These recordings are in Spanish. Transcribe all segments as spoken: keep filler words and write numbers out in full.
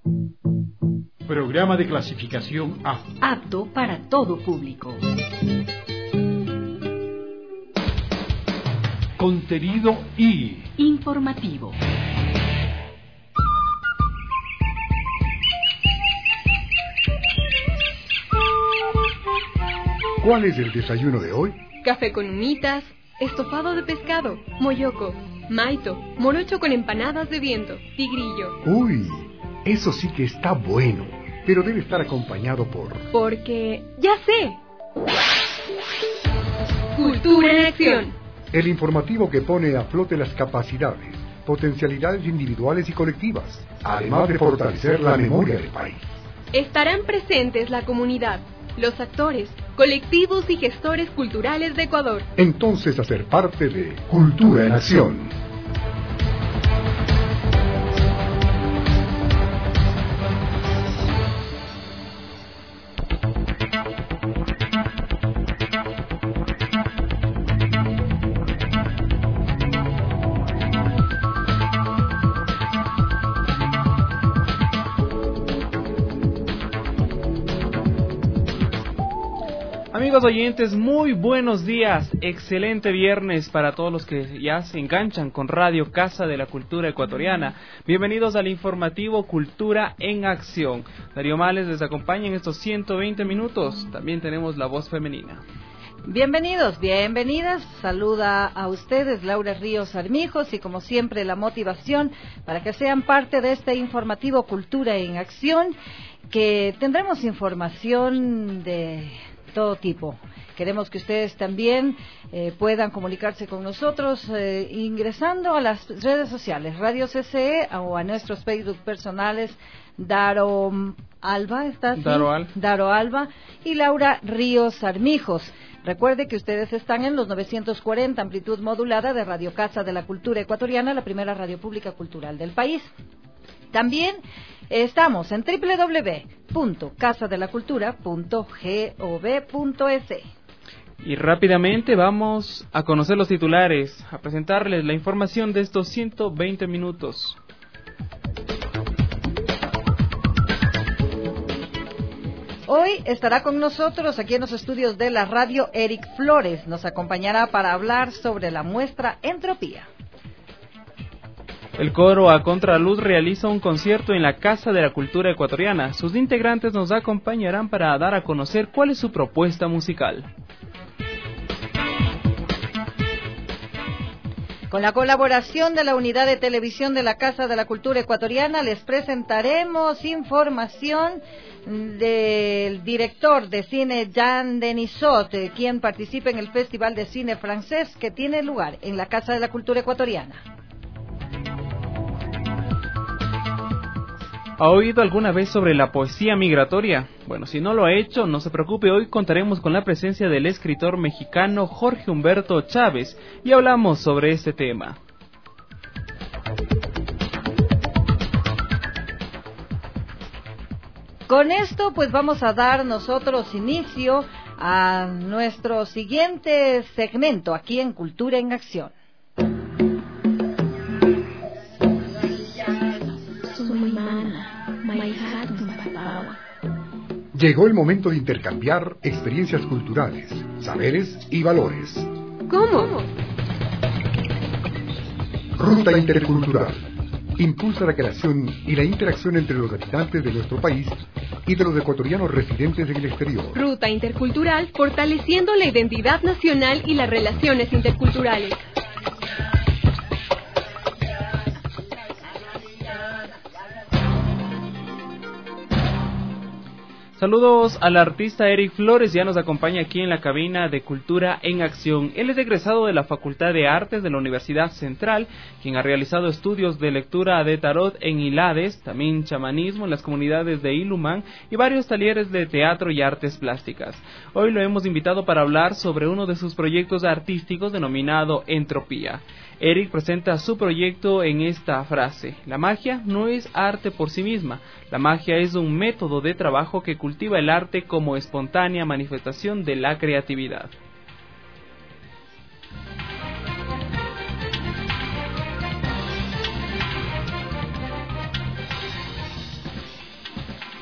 Programa de clasificación A. Apto para todo público. Contenido I. Informativo. ¿Cuál es el desayuno de hoy? Café con humitas, estofado de pescado, moyoco, maito, morocho con empanadas de viento, tigrillo. Uy, eso sí que está bueno, pero debe estar acompañado por... Porque... ¡ya sé! Cultura en acción. El informativo que pone a flote las capacidades, potencialidades individuales y colectivas, además de fortalecer la memoria del país. Estarán presentes la comunidad, los actores, colectivos y gestores culturales de Ecuador. Entonces, hacer parte de Cultura en Acción. Amigos oyentes, muy buenos días, excelente viernes para todos los que ya se enganchan con Radio Casa de la Cultura Ecuatoriana. Bienvenidos al informativo Cultura en Acción. Darío Males les acompaña en estos ciento veinte minutos, también tenemos la voz femenina. Bienvenidos, bienvenidas, saluda a ustedes Laura Ríos Armijos y como siempre la motivación para que sean parte de este informativo Cultura en Acción, que tendremos información de... todo tipo. Queremos que ustedes también eh, puedan comunicarse con nosotros eh, ingresando a las redes sociales, Radio C C E o a nuestros Facebook personales, Daro Alba, ¿está así? Daro, Al. Daro Alba y Laura Ríos Armijos. Recuerde que ustedes están en los novecientos cuarenta, amplitud modulada de Radio Casa de la Cultura Ecuatoriana, la primera radio pública cultural del país. También estamos en doble u doble u doble u punto casa de la cultura punto gov punto es. Y rápidamente vamos a conocer los titulares, a presentarles la información de estos ciento veinte minutos. Hoy estará con nosotros aquí en los estudios de la radio Eric Flores. Nos acompañará para hablar sobre la muestra Entropía. El coro A Contraluz realiza un concierto en la Casa de la Cultura Ecuatoriana. Sus integrantes nos acompañarán para dar a conocer cuál es su propuesta musical. Con la colaboración de la Unidad de Televisión de la Casa de la Cultura Ecuatoriana les presentaremos información del director de cine Jean Denisot, quien participa en el Festival de Cine Francés que tiene lugar en la Casa de la Cultura Ecuatoriana. ¿Ha oído alguna vez sobre la poesía migratoria? Bueno, si no lo ha hecho, no se preocupe, hoy contaremos con la presencia del escritor mexicano Jorge Humberto Chávez y hablamos sobre este tema. Con esto, pues vamos a dar nosotros inicio a nuestro siguiente segmento aquí en Cultura en Acción. Llegó el momento de intercambiar experiencias culturales, saberes y valores. ¿Cómo? Ruta Intercultural impulsa la creación y la interacción entre los habitantes de nuestro país y de los ecuatorianos residentes en el exterior. Ruta Intercultural fortaleciendo la identidad nacional y las relaciones interculturales. Saludos al artista Eric Flores, ya nos acompaña aquí en la cabina de Cultura en Acción. Él es egresado de la Facultad de Artes de la Universidad Central, quien ha realizado estudios de lectura de tarot en Ilades, también chamanismo en las comunidades de Ilumán y varios talleres de teatro y artes plásticas. Hoy lo hemos invitado para hablar sobre uno de sus proyectos artísticos denominado Entropía. Eric presenta su proyecto en esta frase: la magia no es arte por sí misma, la magia es un método de trabajo que cultiva el arte como espontánea manifestación de la creatividad.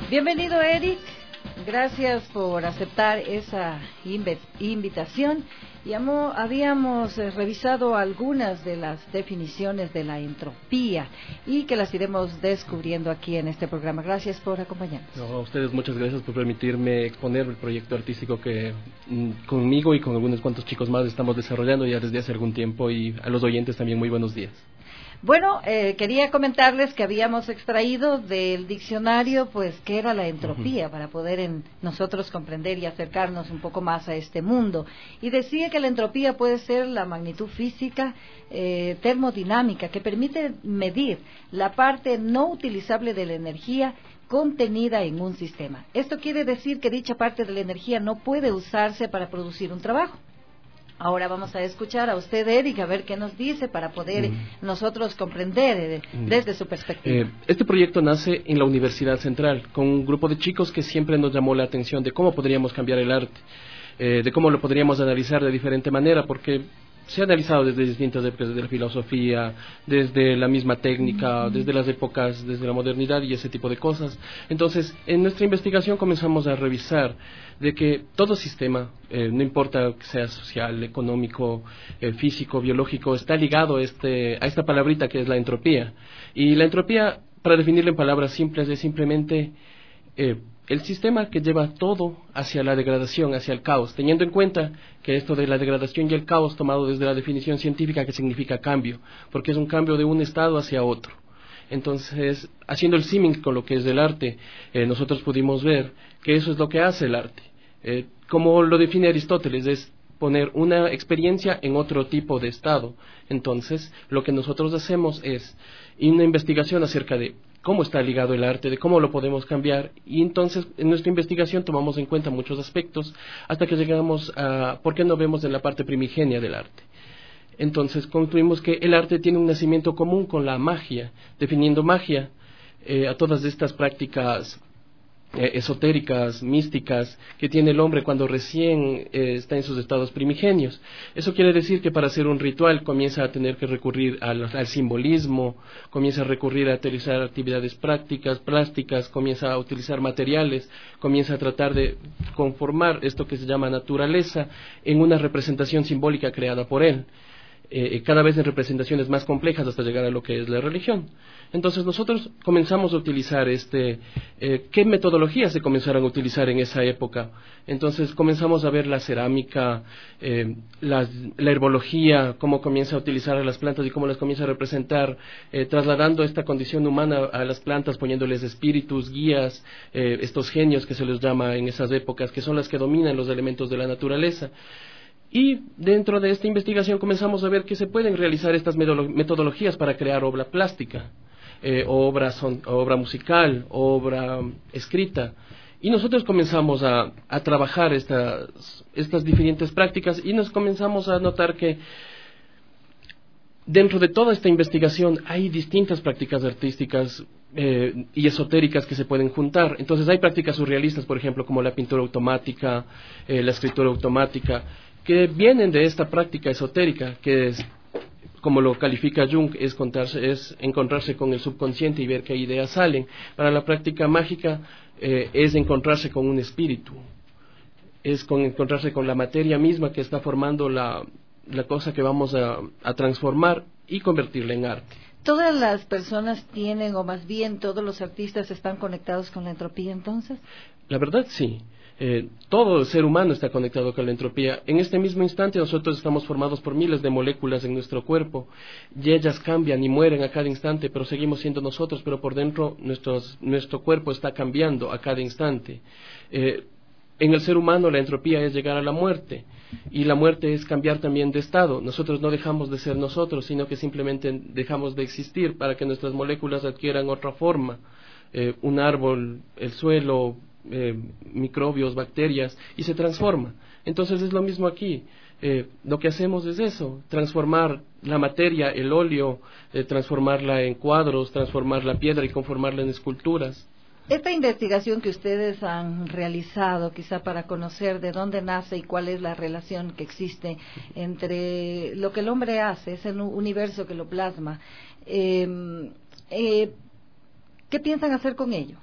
Bienvenido, Eric. Gracias por aceptar esa inv- invitación. Y amo, habíamos eh, revisado algunas de las definiciones de la entropía y que las iremos descubriendo aquí en este programa. Gracias por acompañarnos. No, a ustedes muchas gracias por permitirme exponer el proyecto artístico que mm, conmigo y con algunos cuantos chicos más estamos desarrollando ya desde hace algún tiempo, y a los oyentes también muy buenos días. Bueno, eh, quería comentarles que habíamos extraído del diccionario, pues, qué era la entropía, uh-huh. para poder en nosotros comprender y acercarnos un poco más a este mundo. Y decía que la entropía puede ser la magnitud física, eh, termodinámica, que permite medir la parte no utilizable de la energía contenida en un sistema. Esto quiere decir que dicha parte de la energía no puede usarse para producir un trabajo. Ahora vamos a escuchar a usted, Eric, a ver qué nos dice para poder mm. nosotros comprender eh, mm. desde su perspectiva. Eh, este proyecto nace en la Universidad Central, con un grupo de chicos que siempre nos llamó la atención de cómo podríamos cambiar el arte, eh, de cómo lo podríamos analizar de diferente manera, porque se ha analizado desde distintas épocas, desde la filosofía, desde la misma técnica, mm. desde las épocas, desde la modernidad y ese tipo de cosas. Entonces, en nuestra investigación comenzamos a revisar de que todo sistema, eh, no importa que sea social, económico, eh, físico, biológico, está ligado a, este, a esta palabrita que es la entropía. Y la entropía, para definirla en palabras simples, es simplemente eh, el sistema que lleva todo hacia la degradación, hacia el caos, teniendo en cuenta que esto de la degradación y el caos, tomado desde la definición científica, que significa cambio, porque es un cambio de un estado hacia otro. Entonces, haciendo el símil con lo que es el arte, eh, nosotros pudimos ver que eso es lo que hace el arte. Eh, como lo define Aristóteles, es poner una experiencia en otro tipo de estado. Entonces, lo que nosotros hacemos es una investigación acerca de cómo está ligado el arte, de cómo lo podemos cambiar, y entonces en nuestra investigación tomamos en cuenta muchos aspectos hasta que llegamos a por qué no vemos en la parte primigenia del arte. Entonces concluimos que el arte tiene un nacimiento común con la magia, definiendo magia eh, a todas estas prácticas eh, esotéricas, místicas, que tiene el hombre cuando recién eh, está en sus estados primigenios. Eso quiere decir que para hacer un ritual comienza a tener que recurrir al, al simbolismo, comienza a recurrir a utilizar actividades prácticas, plásticas, comienza a utilizar materiales, comienza a tratar de conformar esto que se llama naturaleza en una representación simbólica creada por él. Eh, cada vez en representaciones más complejas hasta llegar a lo que es la religión. Entonces nosotros comenzamos a utilizar este, eh, ¿qué metodologías se comenzaron a utilizar en esa época? Entonces comenzamos a ver la cerámica, eh, la, la herbología, cómo comienza a utilizar a las plantas y cómo las comienza a representar, eh, trasladando esta condición humana a las plantas, poniéndoles espíritus, guías, eh, estos genios que se les llama en esas épocas, que son las que dominan los elementos de la naturaleza. Y dentro de esta investigación comenzamos a ver que se pueden realizar estas metodologías para crear obra plástica, eh, obra, son, obra musical, obra escrita. Y nosotros comenzamos a, a trabajar estas, estas diferentes prácticas y nos comenzamos a notar que dentro de toda esta investigación hay distintas prácticas artísticas eh, y esotéricas que se pueden juntar. Entonces hay prácticas surrealistas, por ejemplo, como la pintura automática, eh, la escritura automática, que vienen de esta práctica esotérica, que es, como lo califica Jung, es, contarse, es encontrarse con el subconsciente y ver qué ideas salen. Para la práctica mágica eh, es encontrarse con un espíritu, es con encontrarse con la materia misma que está formando la, la cosa que vamos a, a transformar y convertirla en arte. ¿Todas las personas tienen, o más bien todos los artistas están conectados con la entropía entonces? La verdad sí. Eh, todo el ser humano está conectado con la entropía. En este mismo instante nosotros estamos formados por miles de moléculas en nuestro cuerpo y ellas cambian y mueren a cada instante, pero seguimos siendo nosotros, pero por dentro nuestros, nuestro cuerpo está cambiando a cada instante. Eh, en el ser humano la entropía es llegar a la muerte y la muerte es cambiar también de estado. Nosotros no dejamos de ser nosotros, sino que simplemente dejamos de existir para que nuestras moléculas adquieran otra forma. Eh, un árbol, el suelo, Eh, microbios, bacterias, y se transforma. Entonces es lo mismo aquí. Eh, lo que hacemos es eso, transformar la materia, el óleo, eh, transformarla en cuadros, transformar la piedra y conformarla en esculturas. Esta investigación que ustedes han realizado, quizá para conocer de dónde nace y cuál es la relación que existe entre lo que el hombre hace, ese universo que lo plasma, eh, eh, ¿qué piensan hacer con ello?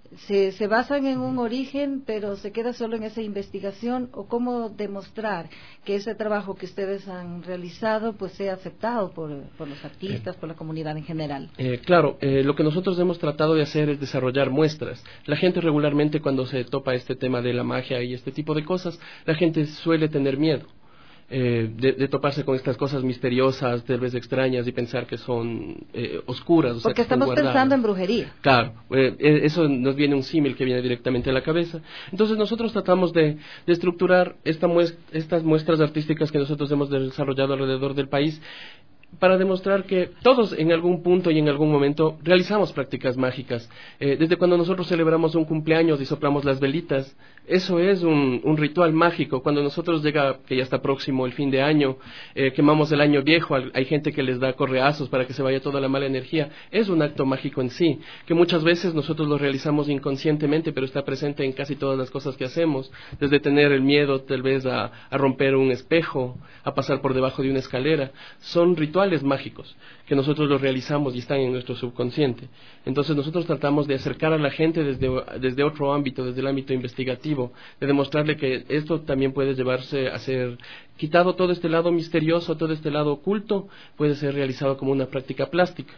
se, se basan en un origen, pero se queda solo en esa investigación, o cómo demostrar que ese trabajo que ustedes han realizado pues sea aceptado por, por los artistas, por la comunidad en general. Eh, claro, eh, lo que nosotros hemos tratado de hacer es desarrollar muestras. La gente regularmente cuando se topa este tema de la magia y este tipo de cosas, la gente suele tener miedo. Eh, de, de toparse con estas cosas misteriosas, tal vez extrañas, y pensar que son eh, oscuras. O sea, porque estamos pensando en brujería. Claro, eh, eso nos viene un símil que viene directamente a la cabeza. Entonces nosotros tratamos de, de estructurar esta muestra, estas muestras artísticas que nosotros hemos desarrollado alrededor del país, para demostrar que todos en algún punto y en algún momento realizamos prácticas mágicas. Eh, desde cuando nosotros celebramos un cumpleaños y soplamos las velitas, eso es un, un ritual mágico. Cuando nosotros llega, que ya está próximo el fin de año, eh, quemamos el año viejo, hay gente que les da correazos para que se vaya toda la mala energía, es un acto mágico en sí, que muchas veces nosotros lo realizamos inconscientemente, pero está presente en casi todas las cosas que hacemos, desde tener el miedo tal vez a, a romper un espejo, a pasar por debajo de una escalera. Son rituales mágicos que nosotros los realizamos y están en nuestro subconsciente. Entonces nosotros tratamos de acercar a la gente desde, desde otro ámbito, desde el ámbito investigativo, de demostrarle que esto también puede llevarse a ser quitado, todo este lado misterioso, todo este lado oculto, puede ser realizado como una práctica plástica.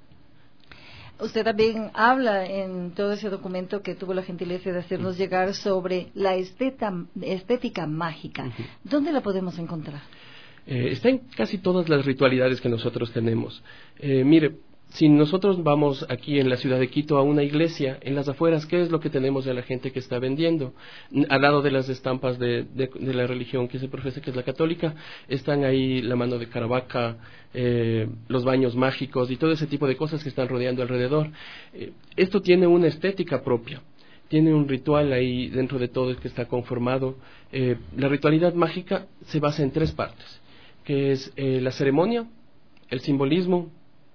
Usted también habla en todo ese documento que tuvo la gentileza de hacernos uh-huh. llegar sobre la esteta, estética mágica. Uh-huh. ¿Dónde la podemos encontrar? Eh, está en casi todas las ritualidades que nosotros tenemos. Eh, mire, si nosotros vamos aquí en la ciudad de Quito a una iglesia, en las afueras, ¿qué es lo que tenemos de la gente que está vendiendo? Al lado de las estampas de, de, de la religión que se profesa, que es la católica, están ahí la mano de Caravaca, eh, los baños mágicos y todo ese tipo de cosas que están rodeando alrededor. Eh, esto tiene una estética propia. Tiene un ritual ahí dentro de todo el que está conformado. Eh, la ritualidad mágica se basa en tres partes, que es eh, la ceremonia, el simbolismo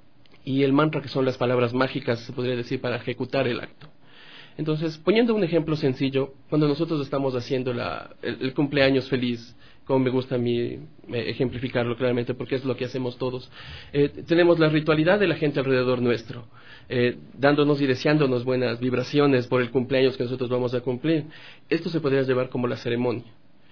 y el mantra, que son las palabras mágicas, se podría decir, para ejecutar el acto. Entonces, poniendo un ejemplo sencillo, cuando nosotros estamos haciendo la, el, el cumpleaños feliz, como me gusta a mí eh, ejemplificarlo claramente, porque es lo que hacemos todos, eh, tenemos la ritualidad de la gente alrededor nuestro, eh, dándonos y deseándonos buenas vibraciones por el cumpleaños que nosotros vamos a cumplir. Esto se podría llevar como la ceremonia.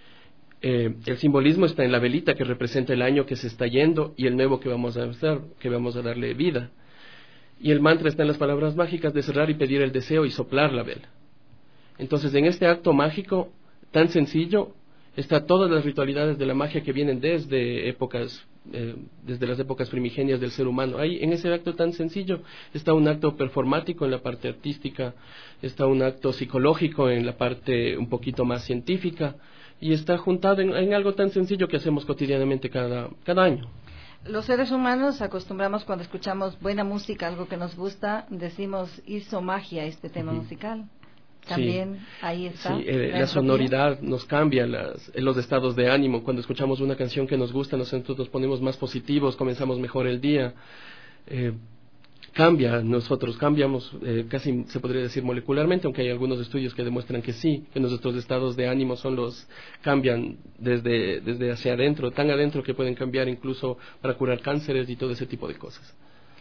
Eh, el simbolismo está en la velita, que representa el año que se está yendo y el nuevo que vamos a hacer, que vamos a darle vida. Y el mantra está en las palabras mágicas de cerrar y pedir el deseo y soplar la vela. Entonces, en este acto mágico tan sencillo está todas las ritualidades de la magia que vienen desde épocas, eh, desde las épocas primigenias del ser humano. Ahí, en ese acto tan sencillo, está un acto performático en la parte artística, está un acto psicológico en la parte un poquito más científica, y está juntado en, en algo tan sencillo que hacemos cotidianamente cada, cada año. Los seres humanos acostumbramos, cuando escuchamos buena música, algo que nos gusta, decimos, hizo magia este tema uh-huh. musical. También sí. Ahí está. Sí, eh, la, la sonoridad nos cambia las, los estados de ánimo. Cuando escuchamos una canción que nos gusta, nosotros nos ponemos más positivos, comenzamos mejor el día. Eh, cambia, nosotros cambiamos, eh, casi se podría decir molecularmente, aunque hay algunos estudios que demuestran que sí, que nuestros estados de ánimo son los, cambian desde, desde hacia adentro, tan adentro que pueden cambiar incluso para curar cánceres y todo ese tipo de cosas.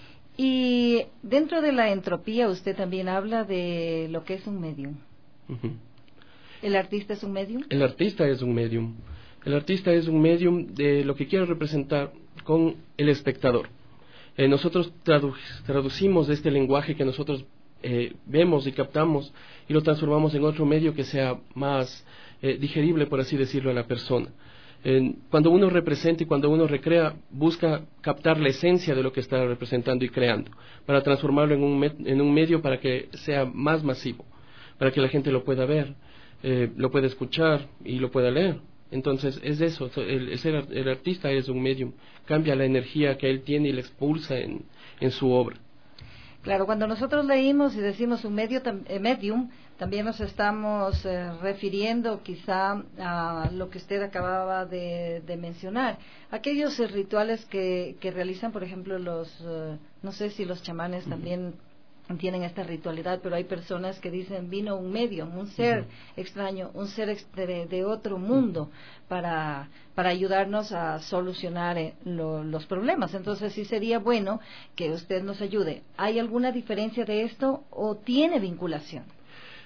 Y dentro de la entropía usted también habla de lo que es un medium. Uh-huh. ¿El artista es un medium? El artista es un medium. El artista es un medium de lo que quiere representar con el espectador. Eh, nosotros tradu- traducimos este lenguaje que nosotros eh, vemos y captamos y lo transformamos en otro medio que sea más eh, digerible, por así decirlo, a la persona. Eh, cuando uno representa y cuando uno recrea, busca captar la esencia de lo que está representando y creando, para transformarlo en un, me- en un medio para que sea más masivo, para que la gente lo pueda ver, eh, lo pueda escuchar y lo pueda leer. Entonces es eso, el, el, el artista es un medium, cambia la energía que él tiene y la expulsa en, en su obra. Claro, cuando nosotros leímos y decimos un medio, eh, medium, también nos estamos eh, refiriendo quizá a lo que usted acababa de, de mencionar, aquellos eh, rituales que, que realizan, por ejemplo, los, eh, no sé si los chamanes uh-huh. también tienen esta ritualidad, pero hay personas que dicen vino un medium, un ser uh-huh. extraño, un ser de, de otro mundo uh-huh. para, para ayudarnos a solucionar eh, lo, los problemas. Entonces sí sería bueno que usted nos ayude. ¿Hay alguna diferencia de esto o tiene vinculación?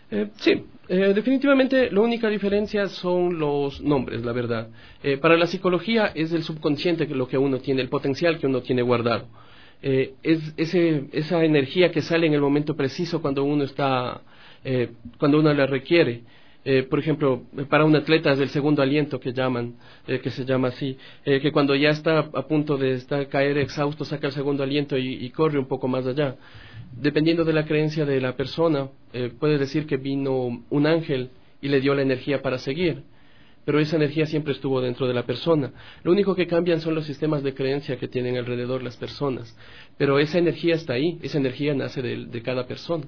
Eh, sí, eh, definitivamente la única diferencia son los nombres, la verdad. Eh, para la psicología es el subconsciente que lo que uno tiene, el potencial que uno tiene guardado. Eh, es ese, esa energía que sale en el momento preciso cuando uno está, eh, cuando uno la requiere. Eh, por ejemplo, para un atleta es el segundo aliento que llaman, eh, que se llama así, eh, que cuando ya está a punto de estar, caer exhausto, saca el segundo aliento y, y corre un poco más allá. Dependiendo de la creencia de la persona, eh, puede decir que vino un ángel y le dio la energía para seguir, pero esa energía siempre estuvo dentro de la persona. Lo único que cambian son los sistemas de creencia que tienen alrededor las personas, pero esa energía está ahí, esa energía nace de, de cada persona.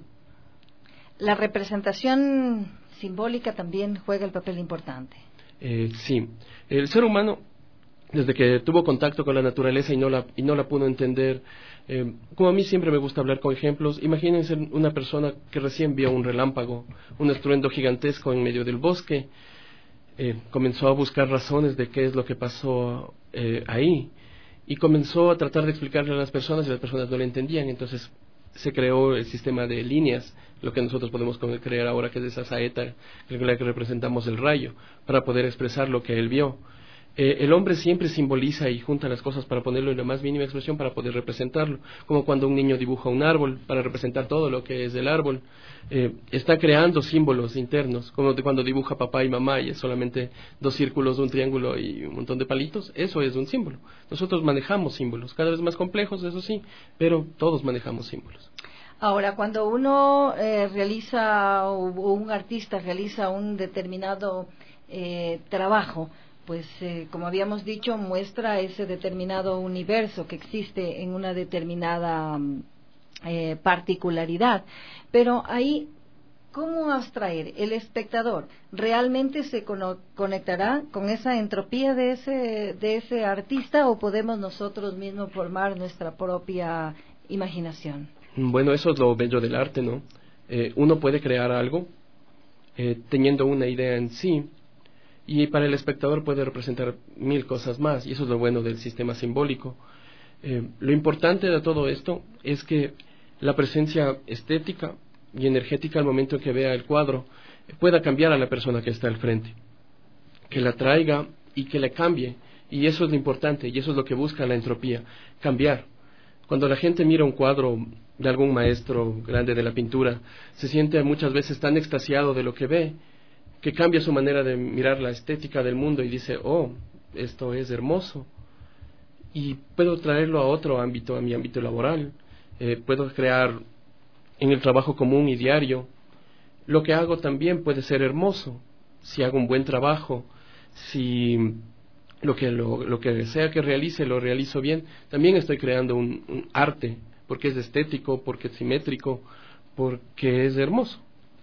La representación simbólica también juega el papel importante. Eh, sí, el ser humano, desde que tuvo contacto con la naturaleza y no la, y no la pudo entender, eh, como a mí siempre me gusta hablar con ejemplos, imagínense una persona que recién vio un relámpago, un estruendo gigantesco en medio del bosque, eh, comenzó a buscar razones de qué es lo que pasó eh, ahí, y comenzó a tratar de explicarle a las personas y las personas no le entendían, entonces se creó el sistema de líneas, lo que nosotros podemos crear ahora, que es esa saeta en la que representamos el rayo, para poder expresar lo que él vio. Eh, el hombre siempre simboliza y junta las cosas para ponerlo en la más mínima expresión para poder representarlo, como cuando un niño dibuja un árbol para representar todo lo que es el árbol. Eh, está creando símbolos internos, como de cuando dibuja papá y mamá y es solamente dos círculos, un triángulo y un montón de palitos. Eso es un símbolo. Nosotros manejamos símbolos, cada vez más complejos, eso sí, pero todos manejamos símbolos. Ahora, cuando uno eh, realiza, o un artista realiza un determinado eh, trabajo, pues eh, como habíamos dicho, muestra ese determinado universo que existe en una determinada eh, particularidad. Pero ahí, ¿cómo abstraer? ¿El espectador realmente se cono- conectará con esa entropía de ese, de ese artista, o podemos nosotros mismos formar nuestra propia imaginación? Bueno, eso es lo bello del arte, ¿no? Eh, uno puede crear algo eh, teniendo una idea en sí, y para el espectador puede representar mil cosas más, y eso es lo bueno del sistema simbólico. Eh, lo importante de todo esto es que la presencia estética y energética al momento en que vea el cuadro eh, pueda cambiar a la persona que está al frente, que la traiga y que le cambie, y eso es lo importante, y eso es lo que busca la entropía, cambiar. Cuando la gente mira un cuadro de algún maestro grande de la pintura, se siente muchas veces tan extasiado de lo que ve, que cambia su manera de mirar la estética del mundo y dice, oh, esto es hermoso, y puedo traerlo a otro ámbito, a mi ámbito laboral, eh, puedo crear en el trabajo común y diario. Lo que hago también puede ser hermoso, si hago un buen trabajo, si lo que, lo, lo que sea que realice, lo realizo bien, también estoy creando un, un arte, porque es estético, porque es simétrico, porque es hermoso.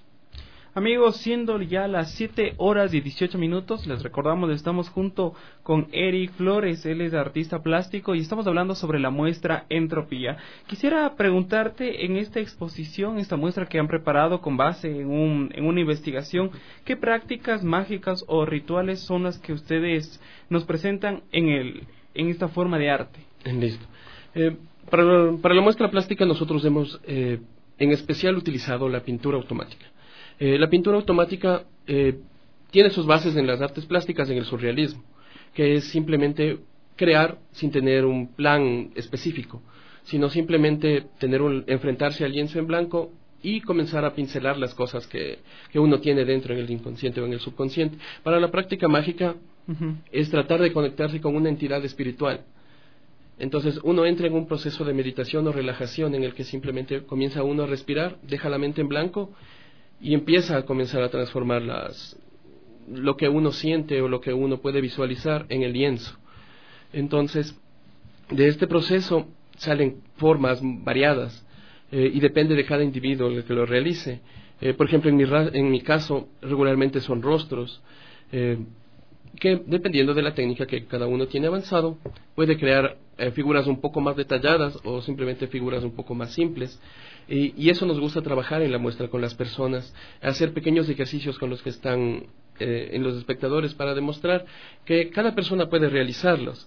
Amigos, siendo ya las siete horas y dieciocho minutos, les recordamos que estamos junto con Eric Flores, él es artista plástico y estamos hablando sobre la muestra Entropía. Quisiera preguntarte, en esta exposición, esta muestra que han preparado con base en, un, en una investigación, ¿qué prácticas mágicas o rituales son las que ustedes nos presentan en, el, en esta forma de arte? Listo. Eh, para, para la muestra plástica nosotros hemos eh, en especial utilizado la pintura automática. Eh, la pintura automática eh, tiene sus bases en las artes plásticas, en el surrealismo, que es simplemente crear sin tener un plan específico, sino simplemente tener un, enfrentarse al lienzo en blanco y comenzar a pincelar las cosas que, que uno tiene dentro en el inconsciente o en el subconsciente. Para la práctica mágica uh-huh. es tratar de conectarse con una entidad espiritual. Entonces uno entra en un proceso de meditación o relajación en el que simplemente comienza uno a respirar, deja la mente en blanco y empieza a comenzar a transformar las, lo que uno siente o lo que uno puede visualizar en el lienzo. Entonces, de este proceso salen formas variadas eh, y depende de cada individuo el que lo realice. Eh, por ejemplo, en mi, en mi caso, regularmente son rostros, eh, que dependiendo de la técnica que cada uno tiene avanzado, puede crear eh, figuras un poco más detalladas o simplemente figuras un poco más simples. Y, y eso nos gusta trabajar en la muestra con las personas, hacer pequeños ejercicios con los que están eh, en los espectadores para demostrar que cada persona puede realizarlos.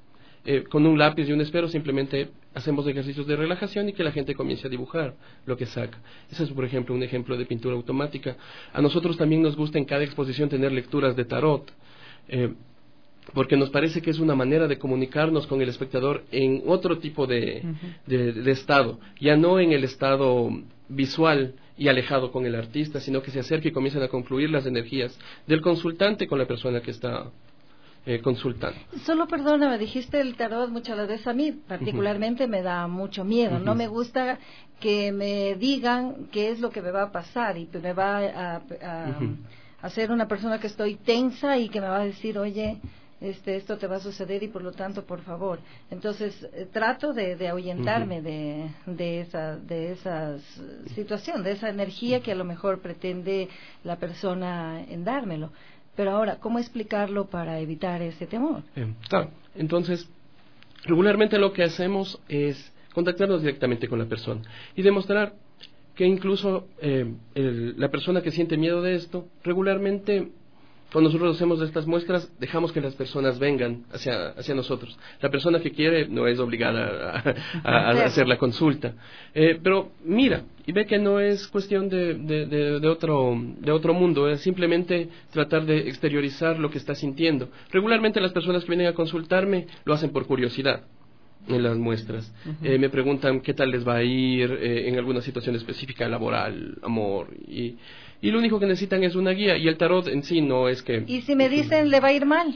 Eh, con un lápiz y un esfero simplemente hacemos ejercicios de relajación y que la gente comience a dibujar lo que saca. Ese es, por ejemplo, un ejemplo de pintura automática. A nosotros también nos gusta en cada exposición tener lecturas de tarot, eh, porque nos parece que es una manera de comunicarnos con el espectador en otro tipo de, uh-huh. de, de estado, ya no en el estado visual y alejado con el artista, sino que se acerque y comiencen a confluir las energías del consultante con la persona que está eh, consultando. Solo perdóname, dijiste el tarot muchas veces, a mí particularmente uh-huh. me da mucho miedo, uh-huh. no me gusta que me digan qué es lo que me va a pasar y me va a, a, uh-huh. a ser una persona que estoy tensa y que me va a decir, oye, este, esto te va a suceder y por lo tanto, por favor. Entonces, eh, trato de, de ahuyentarme uh-huh. de, de esa de esa situación, de esa energía que a lo mejor pretende la persona en dármelo. Pero ahora, ¿cómo explicarlo para evitar ese temor? Eh, claro. Entonces, regularmente lo que hacemos es contactarnos directamente con la persona y demostrar que incluso eh, el, la persona que siente miedo de esto, regularmente cuando nosotros hacemos estas muestras, dejamos que las personas vengan hacia, hacia nosotros. La persona que quiere no es obligada a, a, a hacer la consulta. Eh, pero mira, y ve que no es cuestión de, de, de, de, otro, de otro mundo, es simplemente tratar de exteriorizar lo que está sintiendo. Regularmente las personas que vienen a consultarme lo hacen por curiosidad en las muestras. Uh-huh. Eh, me preguntan qué tal les va a ir eh, en alguna situación específica, laboral, amor, y... y lo único que necesitan es una guía, y el tarot en sí no es que... ¿Y si me dicen le va a ir mal?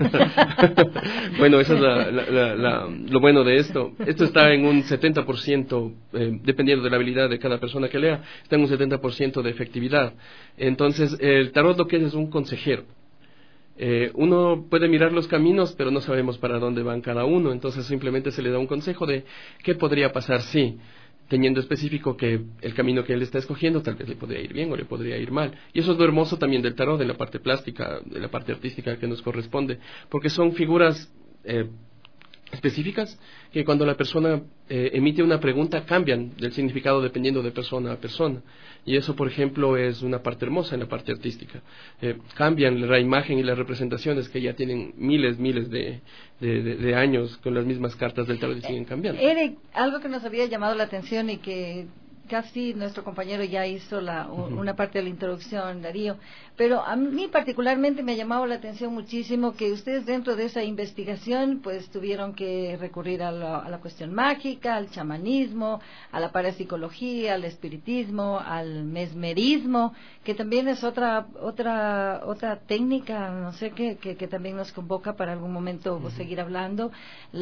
Bueno, eso es la, la, la, la, lo bueno de esto. Esto está en un setenta por ciento, eh, dependiendo de la habilidad de cada persona que lea, está en un setenta por ciento de efectividad. Entonces, el tarot lo que es es un consejero. Eh, uno puede mirar los caminos, pero no sabemos para dónde van cada uno, entonces simplemente se le da un consejo de qué podría pasar si... teniendo específico que el camino que él está escogiendo tal vez le podría ir bien o le podría ir mal. Y eso es lo hermoso también del tarot, de la parte plástica, de la parte artística que nos corresponde, porque son figuras eh, específicas que cuando la persona eh, emite una pregunta cambian del significado dependiendo de persona a persona. Y eso, por ejemplo, es una parte hermosa en la parte artística. Eh, cambian la imagen y las representaciones que ya tienen miles, miles de, de, de, de años con las mismas cartas del tarot y siguen cambiando. Eric, algo que nos había llamado la atención y que casi nuestro compañero ya hizo la, uh-huh. una parte de la introducción, Darío, pero a mí particularmente me ha llamado la atención muchísimo que ustedes dentro de esa investigación pues tuvieron que recurrir a la, a la cuestión mágica, al chamanismo, a la parapsicología, al espiritismo, al mesmerismo, que también es otra otra otra técnica, no sé, que, que, que también nos convoca para algún momento uh-huh. seguir hablando,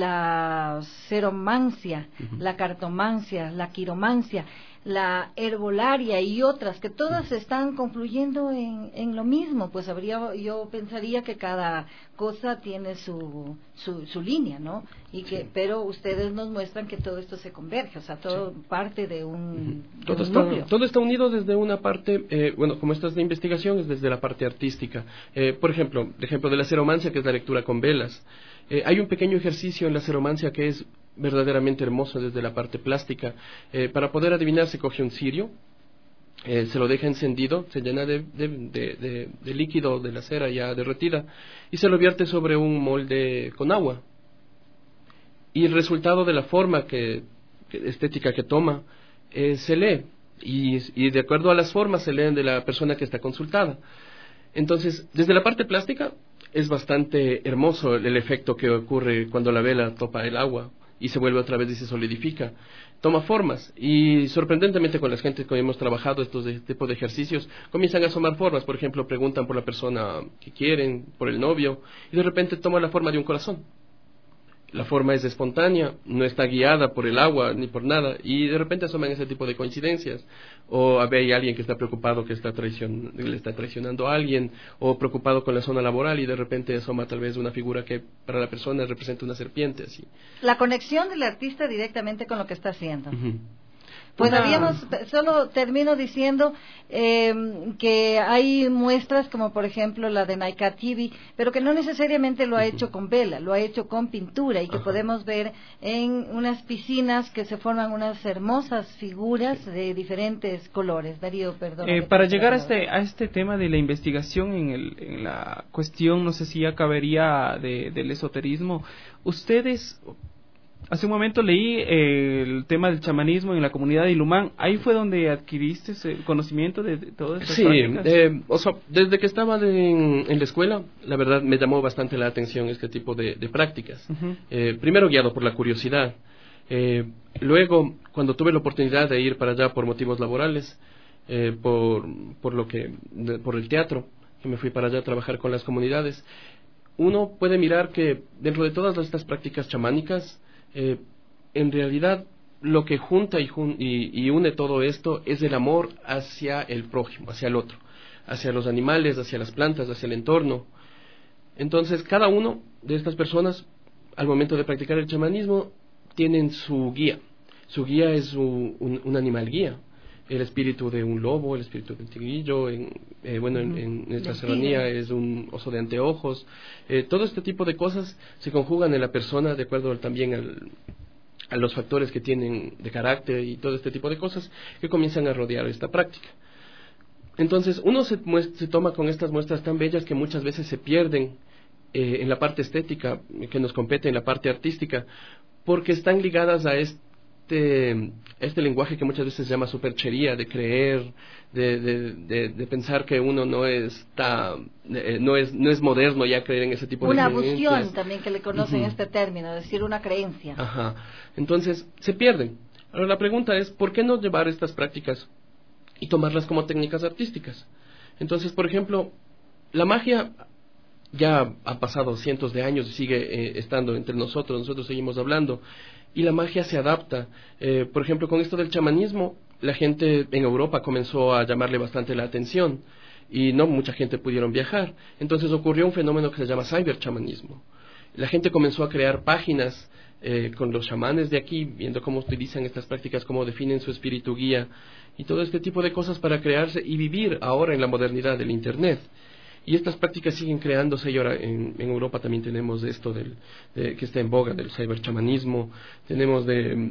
la ceromancia, uh-huh. la cartomancia, la quiromancia, la herbolaria y otras, que todas están confluyendo en, en lo mismo. Pues habría, yo pensaría que cada cosa tiene su, su, su línea, ¿no? Y que, sí. Pero ustedes nos muestran que todo esto se converge, o sea, todo sí. parte de un, uh-huh. de todo, un está, núcleo. Todo está unido desde una parte, eh, bueno, como esta es de investigación, es desde la parte artística. Eh, por ejemplo, el ejemplo de la ceromancia, que es la lectura con velas. Eh, hay un pequeño ejercicio en la ceromancia que es verdaderamente hermoso desde la parte plástica. Eh, para poder adivinar se coge un cirio, eh, se lo deja encendido, se llena de, de, de, de, de líquido de la cera ya derretida y se lo vierte sobre un molde con agua. Y el resultado de la forma que, que estética que toma eh, se lee y, y de acuerdo a las formas se leen de la persona que está consultada. Entonces, desde la parte plástica es bastante hermoso el, el efecto que ocurre cuando la vela topa el agua y se vuelve otra vez y se solidifica, toma formas, y sorprendentemente con las gentes que hemos trabajado estos de, tipo de ejercicios, comienzan a asomar formas. Por ejemplo, preguntan por la persona que quieren, por el novio, y de repente toma la forma de un corazón. La forma es espontánea, no está guiada por el agua ni por nada, y de repente asoman ese tipo de coincidencias. O hay alguien que está preocupado que está traicion, le está traicionando a alguien, o preocupado con la zona laboral y de repente asoma tal vez una figura que para la persona representa una serpiente. Así. La conexión del artista directamente con lo que está haciendo. Uh-huh. Pues Una... habíamos, solo termino diciendo eh, que hay muestras como por ejemplo la de Naika T V, pero que no necesariamente lo ha hecho con vela, lo ha hecho con pintura y que Ajá. podemos ver en unas piscinas que se forman unas hermosas figuras de diferentes colores. Darío, perdón. Eh, para llegar a este, a este tema de la investigación en, el, en la cuestión, no sé si ya cabería de, del esoterismo, ustedes... Hace un momento leí eh, el tema del chamanismo en la comunidad de Ilumán. ¿Ahí fue donde adquiriste el conocimiento de, de todas estas sí, prácticas? Sí, eh, o sea, desde que estaba de, en, en la escuela, la verdad me llamó bastante la atención este tipo de, de prácticas. Uh-huh. Eh, primero guiado por la curiosidad. Eh, luego, cuando tuve la oportunidad de ir para allá por motivos laborales, eh, por, por, lo que, de, por el teatro, que me fui para allá a trabajar con las comunidades, uno puede mirar que dentro de todas estas prácticas chamánicas, Eh, en realidad lo que junta y, jun y, y une todo esto es el amor hacia el prójimo, hacia el otro, hacia los animales, hacia las plantas, hacia el entorno. Entonces cada uno de estas personas al momento de practicar el chamanismo tienen su guía. Su guía es un, un, un animal guía, el espíritu de un lobo, el espíritu del tigrillo, en, eh, bueno, en, en nuestra serranía es un oso de anteojos. Eh, todo este tipo de cosas se conjugan en la persona de acuerdo también al, a los factores que tienen de carácter y todo este tipo de cosas que comienzan a rodear esta práctica. Entonces uno se, se toma con estas muestras tan bellas que muchas veces se pierden eh, en la parte estética, que nos compete en la parte artística, porque están ligadas a este Este, este lenguaje que muchas veces se llama superchería, de creer, de, de, de, de pensar que uno no está, eh, no es no es moderno ya creer en ese tipo una de creencias. Una abusión también que le conocen uh-huh. este término, es decir, una creencia. Ajá. Entonces, se pierden. Ahora la pregunta es, ¿por qué no llevar estas prácticas y tomarlas como técnicas artísticas? Entonces, por ejemplo, la magia ya ha pasado cientos de años y sigue eh, estando entre nosotros, nosotros seguimos hablando. Y la magia se adapta. Eh, por ejemplo, con esto del chamanismo, la gente en Europa comenzó a llamarle bastante la atención y no mucha gente pudieron viajar. Entonces ocurrió un fenómeno que se llama cyberchamanismo. La gente comenzó a crear páginas eh, con los chamanes de aquí, viendo cómo utilizan estas prácticas, cómo definen su espíritu guía y todo este tipo de cosas para crearse y vivir ahora en la modernidad del Internet. Y estas prácticas siguen creándose y ahora en, en Europa también tenemos esto del, de, que está en boga del cyberchamanismo, tenemos de,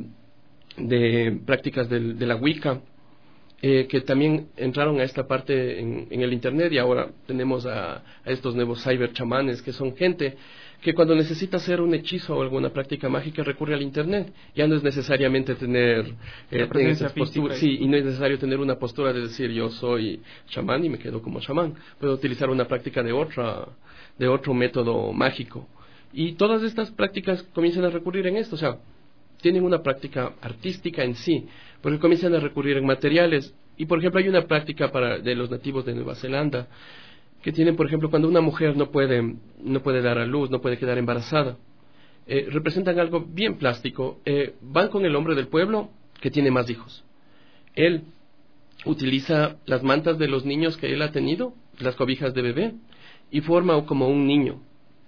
de prácticas del, de la Wicca, eh, que también entraron a esta parte en, en el Internet y ahora tenemos a, a estos nuevos cyberchamanes que son gente que cuando necesita hacer un hechizo o alguna práctica mágica recurre al Internet. Ya no es necesariamente tener eh, presencia postura, sí, y no es necesario tener una postura de decir yo soy chamán y me quedo como chamán. Puedo utilizar una práctica de otra, de otro método mágico. Y todas estas prácticas comienzan a recurrir en esto, o sea, tienen una práctica artística en sí, porque comienzan a recurrir en materiales. Y por ejemplo hay una práctica para de los nativos de Nueva Zelanda que tienen, por ejemplo, cuando una mujer no puede, no puede dar a luz, no puede quedar embarazada, eh, representan algo bien plástico. Eh, van con el hombre del pueblo que tiene más hijos. Él utiliza las mantas de los niños que él ha tenido, las cobijas de bebé, y forma como un niño.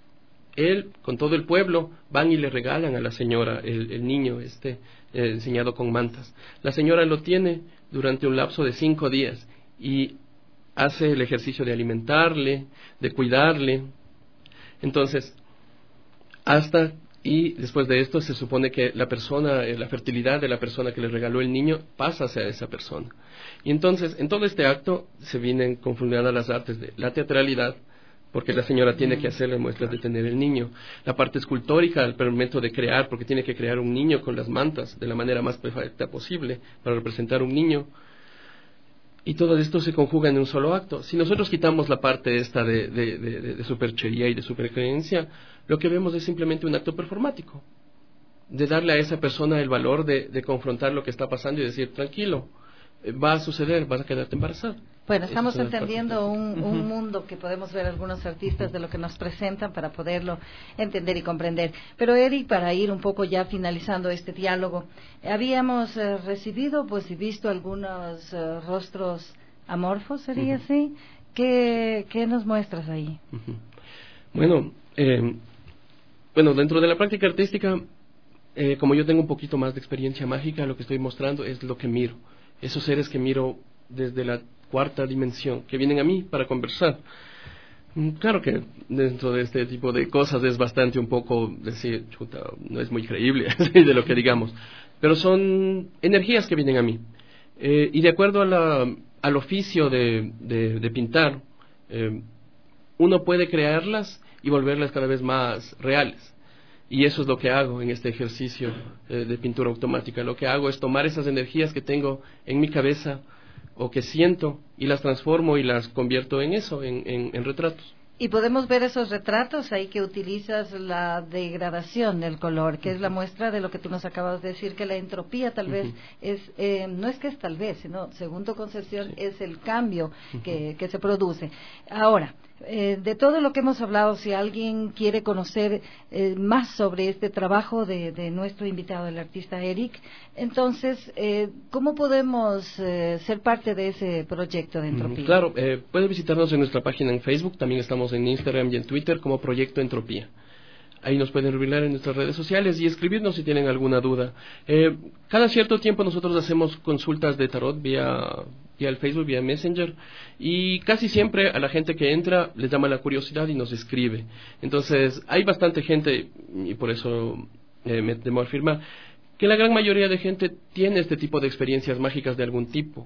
Él, con todo el pueblo, van y le regalan a la señora el, el niño este eh, enseñado con mantas. La señora lo tiene durante un lapso de cinco días y hace el ejercicio de alimentarle, de cuidarle. Entonces, hasta y después de esto se supone que la persona, la fertilidad de la persona que le regaló el niño pasa hacia esa persona. Y entonces, en todo este acto se vienen confundando las artes de la teatralidad, porque la señora tiene que hacerle muestras de tener el niño, la parte escultórica, el momento de crear, porque tiene que crear un niño con las mantas de la manera más perfecta posible para representar un niño. Y todo esto se conjuga en un solo acto. Si nosotros quitamos la parte esta de, de, de, de, de superchería y de supercreencia, lo que vemos es simplemente un acto performático, de darle a esa persona el valor de, de confrontar lo que está pasando y decir, tranquilo, va a suceder, vas a quedarte embarazada. Bueno, estamos entendiendo un, un mundo que podemos ver algunos artistas de lo que nos presentan para poderlo entender y comprender. Pero Eric, para ir un poco ya finalizando este diálogo, habíamos eh, recibido pues y visto algunos eh, rostros amorfos, ¿sería uh-huh. así? ¿Qué, ¿Qué nos muestras ahí? Uh-huh. Bueno, eh, bueno, dentro de la práctica artística eh, como yo tengo un poquito más de experiencia mágica, lo que estoy mostrando es lo que miro. Esos seres que miro desde la cuarta dimensión, que vienen a mí para conversar. Claro que dentro de este tipo de cosas es bastante un poco decir, chuta, no es muy creíble de lo que digamos, pero son energías que vienen a mí. Eh, y de acuerdo a la, al oficio de, de, de pintar, eh, uno puede crearlas y volverlas cada vez más reales. Y eso es lo que hago en este ejercicio eh, de pintura automática. Lo que hago es tomar esas energías que tengo en mi cabeza o que siento y las transformo y las convierto en eso, en, en, en retratos. Y podemos ver esos retratos ahí que utilizas la degradación del color, que es la muestra de lo que tú nos acabas de decir, que la entropía tal uh-huh. vez es, eh, no es que es tal vez, sino según tu concepción sí. es el cambio uh-huh. que, que se produce. Ahora, eh, de todo lo que hemos hablado, si alguien quiere conocer eh, más sobre este trabajo de, de nuestro invitado, el artista Eric, entonces, eh, ¿cómo podemos eh, ser parte de ese proyecto de Entropía? Mm, claro, eh, puede visitarnos en nuestra página en Facebook, también estamos en Instagram y en Twitter como Proyecto Entropía. Ahí nos pueden revelar en nuestras redes sociales y escribirnos si tienen alguna duda. Eh, cada cierto tiempo nosotros hacemos consultas de tarot vía, vía el Facebook, vía Messenger, y casi siempre a la gente que entra les llama la curiosidad y nos escribe. Entonces, hay bastante gente, y por eso eh, me temo afirmar, que la gran mayoría de gente tiene este tipo de experiencias mágicas de algún tipo.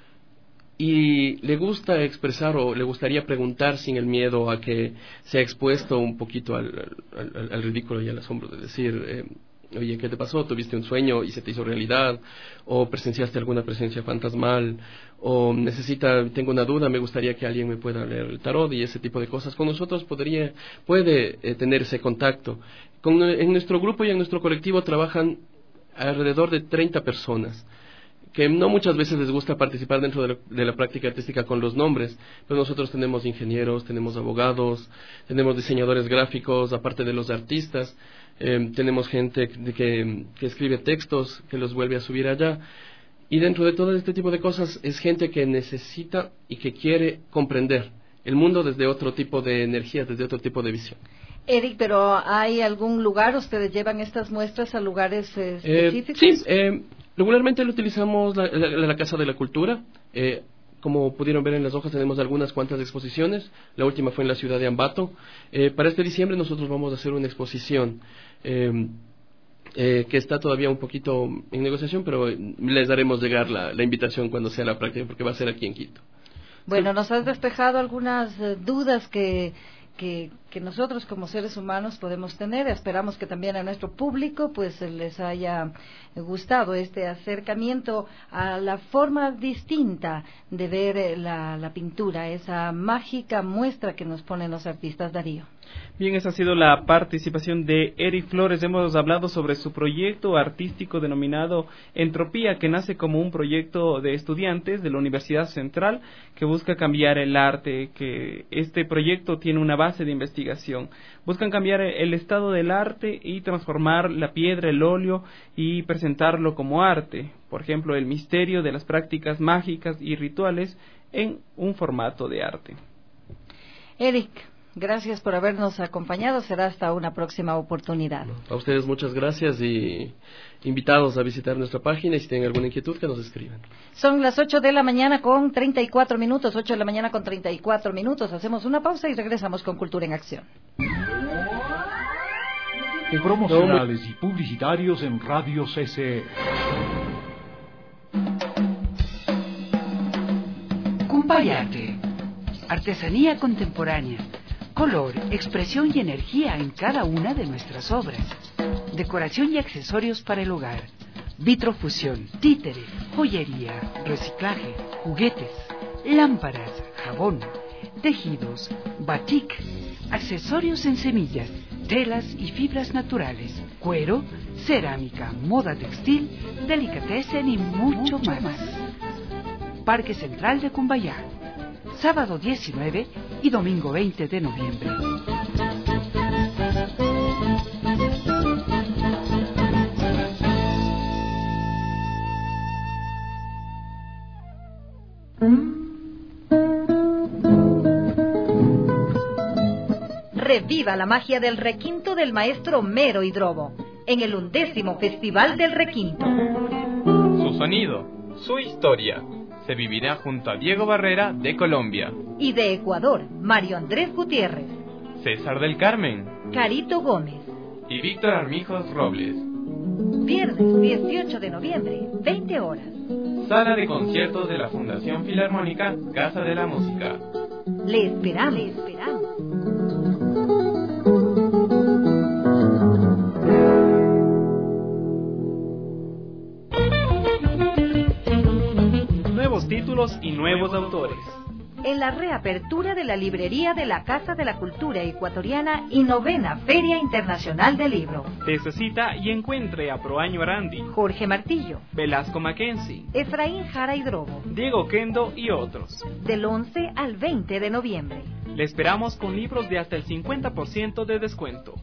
Y le gusta expresar o le gustaría preguntar sin el miedo a que sea expuesto un poquito al, al, al ridículo y al asombro de decir, eh, oye, ¿qué te pasó? ¿Tuviste un sueño y se te hizo realidad? ¿O presenciaste alguna presencia fantasmal? ¿O necesita, tengo una duda, me gustaría que alguien me pueda leer el tarot? Y ese tipo de cosas. Con nosotros podría, puede eh, tener ese contacto. Con, en nuestro grupo y en nuestro colectivo trabajan alrededor de treinta personas, que no muchas veces les gusta participar dentro de la, de la práctica artística con los nombres, pero nosotros tenemos ingenieros, tenemos abogados, tenemos diseñadores gráficos, aparte de los artistas, eh, tenemos gente que, que escribe textos, que los vuelve a subir allá, y dentro de todo este tipo de cosas es gente que necesita y que quiere comprender el mundo desde otro tipo de energías, desde otro tipo de visión. Eric, pero ¿hay algún lugar? ¿Ustedes llevan estas muestras a lugares eh, específicos? Eh, sí, eh, regularmente lo utilizamos la, la, la Casa de la Cultura. Eh, como pudieron ver en las hojas, tenemos algunas cuantas exposiciones. La última fue en la ciudad de Ambato. Eh, para este diciembre nosotros vamos a hacer una exposición eh, eh, que está todavía un poquito en negociación, pero les daremos llegar la, la invitación cuando sea la práctica, porque va a ser aquí en Quito. Bueno, sí. Nos has despejado algunas eh, dudas que... Que, que nosotros como seres humanos podemos tener. Esperamos que también a nuestro público pues les haya gustado este acercamiento a la forma distinta de ver la, la pintura, esa mágica muestra que nos ponen los artistas. Darío. Bien, esa ha sido la participación de Eric Flores. Hemos hablado sobre su proyecto artístico denominado Entropía, que nace como un proyecto de estudiantes de la Universidad Central que busca cambiar el arte, que este proyecto tiene una base de investigación. Buscan cambiar el estado del arte y transformar la piedra, el óleo y presentarlo como arte. Por ejemplo, el misterio de las prácticas mágicas y rituales en un formato de arte. Eric, gracias por habernos acompañado. Será hasta una próxima oportunidad. A ustedes muchas gracias y invitados a visitar nuestra página y si tienen alguna inquietud que nos escriban. Son las ocho de la mañana con treinta y cuatro minutos, ocho de la mañana con treinta y cuatro minutos. Hacemos una pausa y regresamos con Cultura en Acción. Promocionales y publicitarios en Radio C C E. Cumpayate, artesanía contemporánea, color, expresión y energía en cada una de nuestras obras. Decoración y accesorios para el hogar. Vitrofusión, títere, joyería, reciclaje, juguetes, lámparas, jabón, tejidos, batik, accesorios en semillas, telas y fibras naturales, cuero, cerámica, moda textil, delicatessen y mucho más. Parque Central de Cumbayá, sábado diecinueve y domingo veinte de noviembre. Reviva la magia del requinto del maestro Mero Hidrobo. en el undécimo Festival del Requinto. Su sonido, su historia, se vivirá junto a Diego Barrera de Colombia. Y de Ecuador, Mario Andrés Gutiérrez, César del Carmen, Carito Gómez y Víctor Armijos Robles. Viernes dieciocho de noviembre, veinte horas. Sala de conciertos de la Fundación Filarmónica Casa de la Música. Le esperamos. Le esperamos. Nuevos títulos y nuevos autores. En la reapertura de la librería de la Casa de la Cultura Ecuatoriana y novena Feria Internacional del Libro. Necesita y encuentre a Proaño Arandi, Jorge Martillo, Velasco Mackenzie, Efraín Jara Hidrobo, Diego Kendo y otros. Del once al veinte de noviembre. Le esperamos con libros de hasta el cincuenta por ciento de descuento.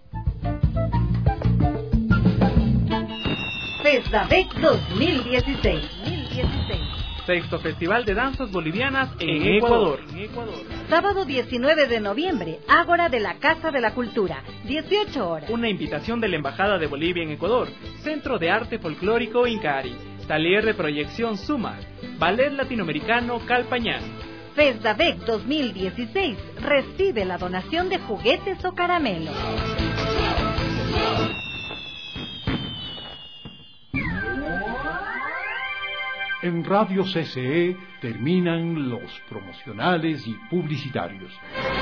FESDAVEC dos mil dieciséis. Sexto Festival de Danzas Bolivianas en Ecuador. Sábado diecinueve de noviembre, Ágora de la Casa de la Cultura, dieciocho horas. Una invitación de la Embajada de Bolivia en Ecuador, Centro de Arte Folclórico Incari, Taller de Proyección Sumar, Ballet Latinoamericano Calpañán. FESDAVEC dos mil dieciséis recibe la donación de juguetes o caramelos. En Radio C C E terminan los promocionales y publicitarios.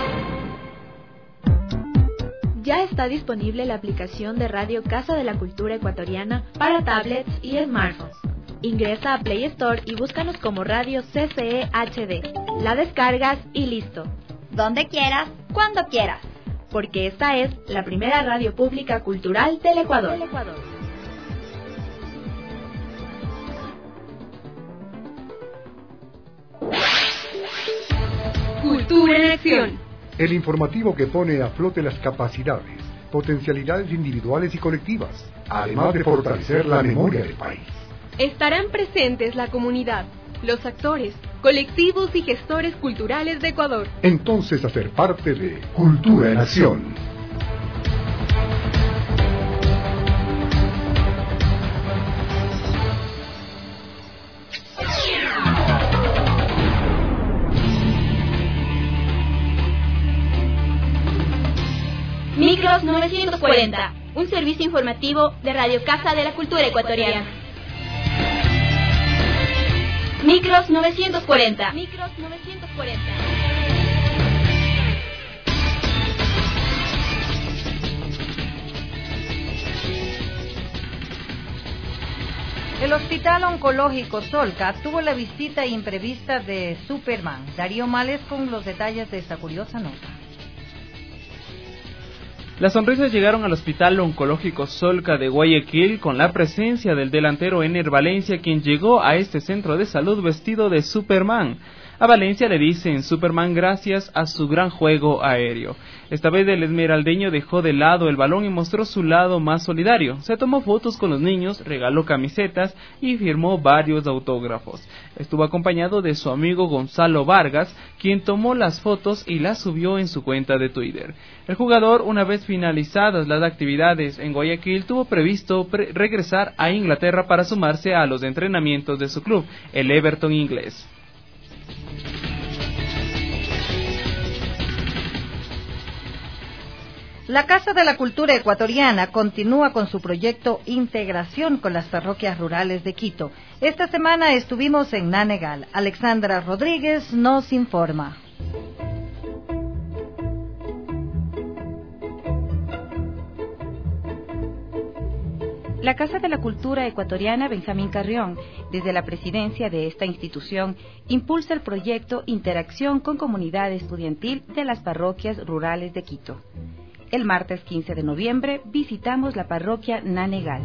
Ya está disponible la aplicación de Radio Casa de la Cultura Ecuatoriana para tablets y smartphones. Ingresa a Play Store y búscanos como Radio C C E H D. La descargas y listo. Donde quieras, cuando quieras. Porque esta es la primera radio pública cultural del Ecuador. Del Ecuador. Cultura en acción. El informativo que pone a flote las capacidades, potencialidades individuales y colectivas, además de fortalecer la memoria del país. Estarán presentes la comunidad, los actores, colectivos y gestores culturales de Ecuador. Entonces, hacer parte de Cultura en Acción. Micros novecientos cuarenta, un servicio informativo de Radio Casa de la Cultura Ecuatoriana. Micros novecientos cuarenta. Micros novecientos cuarenta. El Hospital Oncológico Solca tuvo la visita imprevista de Superman. Darío Males con los detalles de esta curiosa nota. Las sonrisas llegaron al Hospital Oncológico Solca de Guayaquil con la presencia del delantero Ener Valencia, quien llegó a este centro de salud vestido de Superman. A Valencia le dicen Superman gracias a su gran juego aéreo. Esta vez el esmeraldeño dejó de lado el balón y mostró su lado más solidario. Se tomó fotos con los niños, regaló camisetas y firmó varios autógrafos. Estuvo acompañado de su amigo Gonzalo Vargas, quien tomó las fotos y las subió en su cuenta de Twitter. El jugador, una vez finalizadas las actividades en Guayaquil, tuvo previsto pre- regresar a Inglaterra para sumarse a los entrenamientos de su club, el Everton inglés. La Casa de la Cultura Ecuatoriana continúa con su proyecto Integración con las parroquias rurales de Quito. Esta semana estuvimos en Nanegal. Alexandra Rodríguez nos informa. La Casa de la Cultura Ecuatoriana Benjamín Carrión, desde la presidencia de esta institución, impulsa el proyecto Interacción con Comunidad Estudiantil de las Parroquias Rurales de Quito. El martes quince de noviembre visitamos la parroquia Nanegal.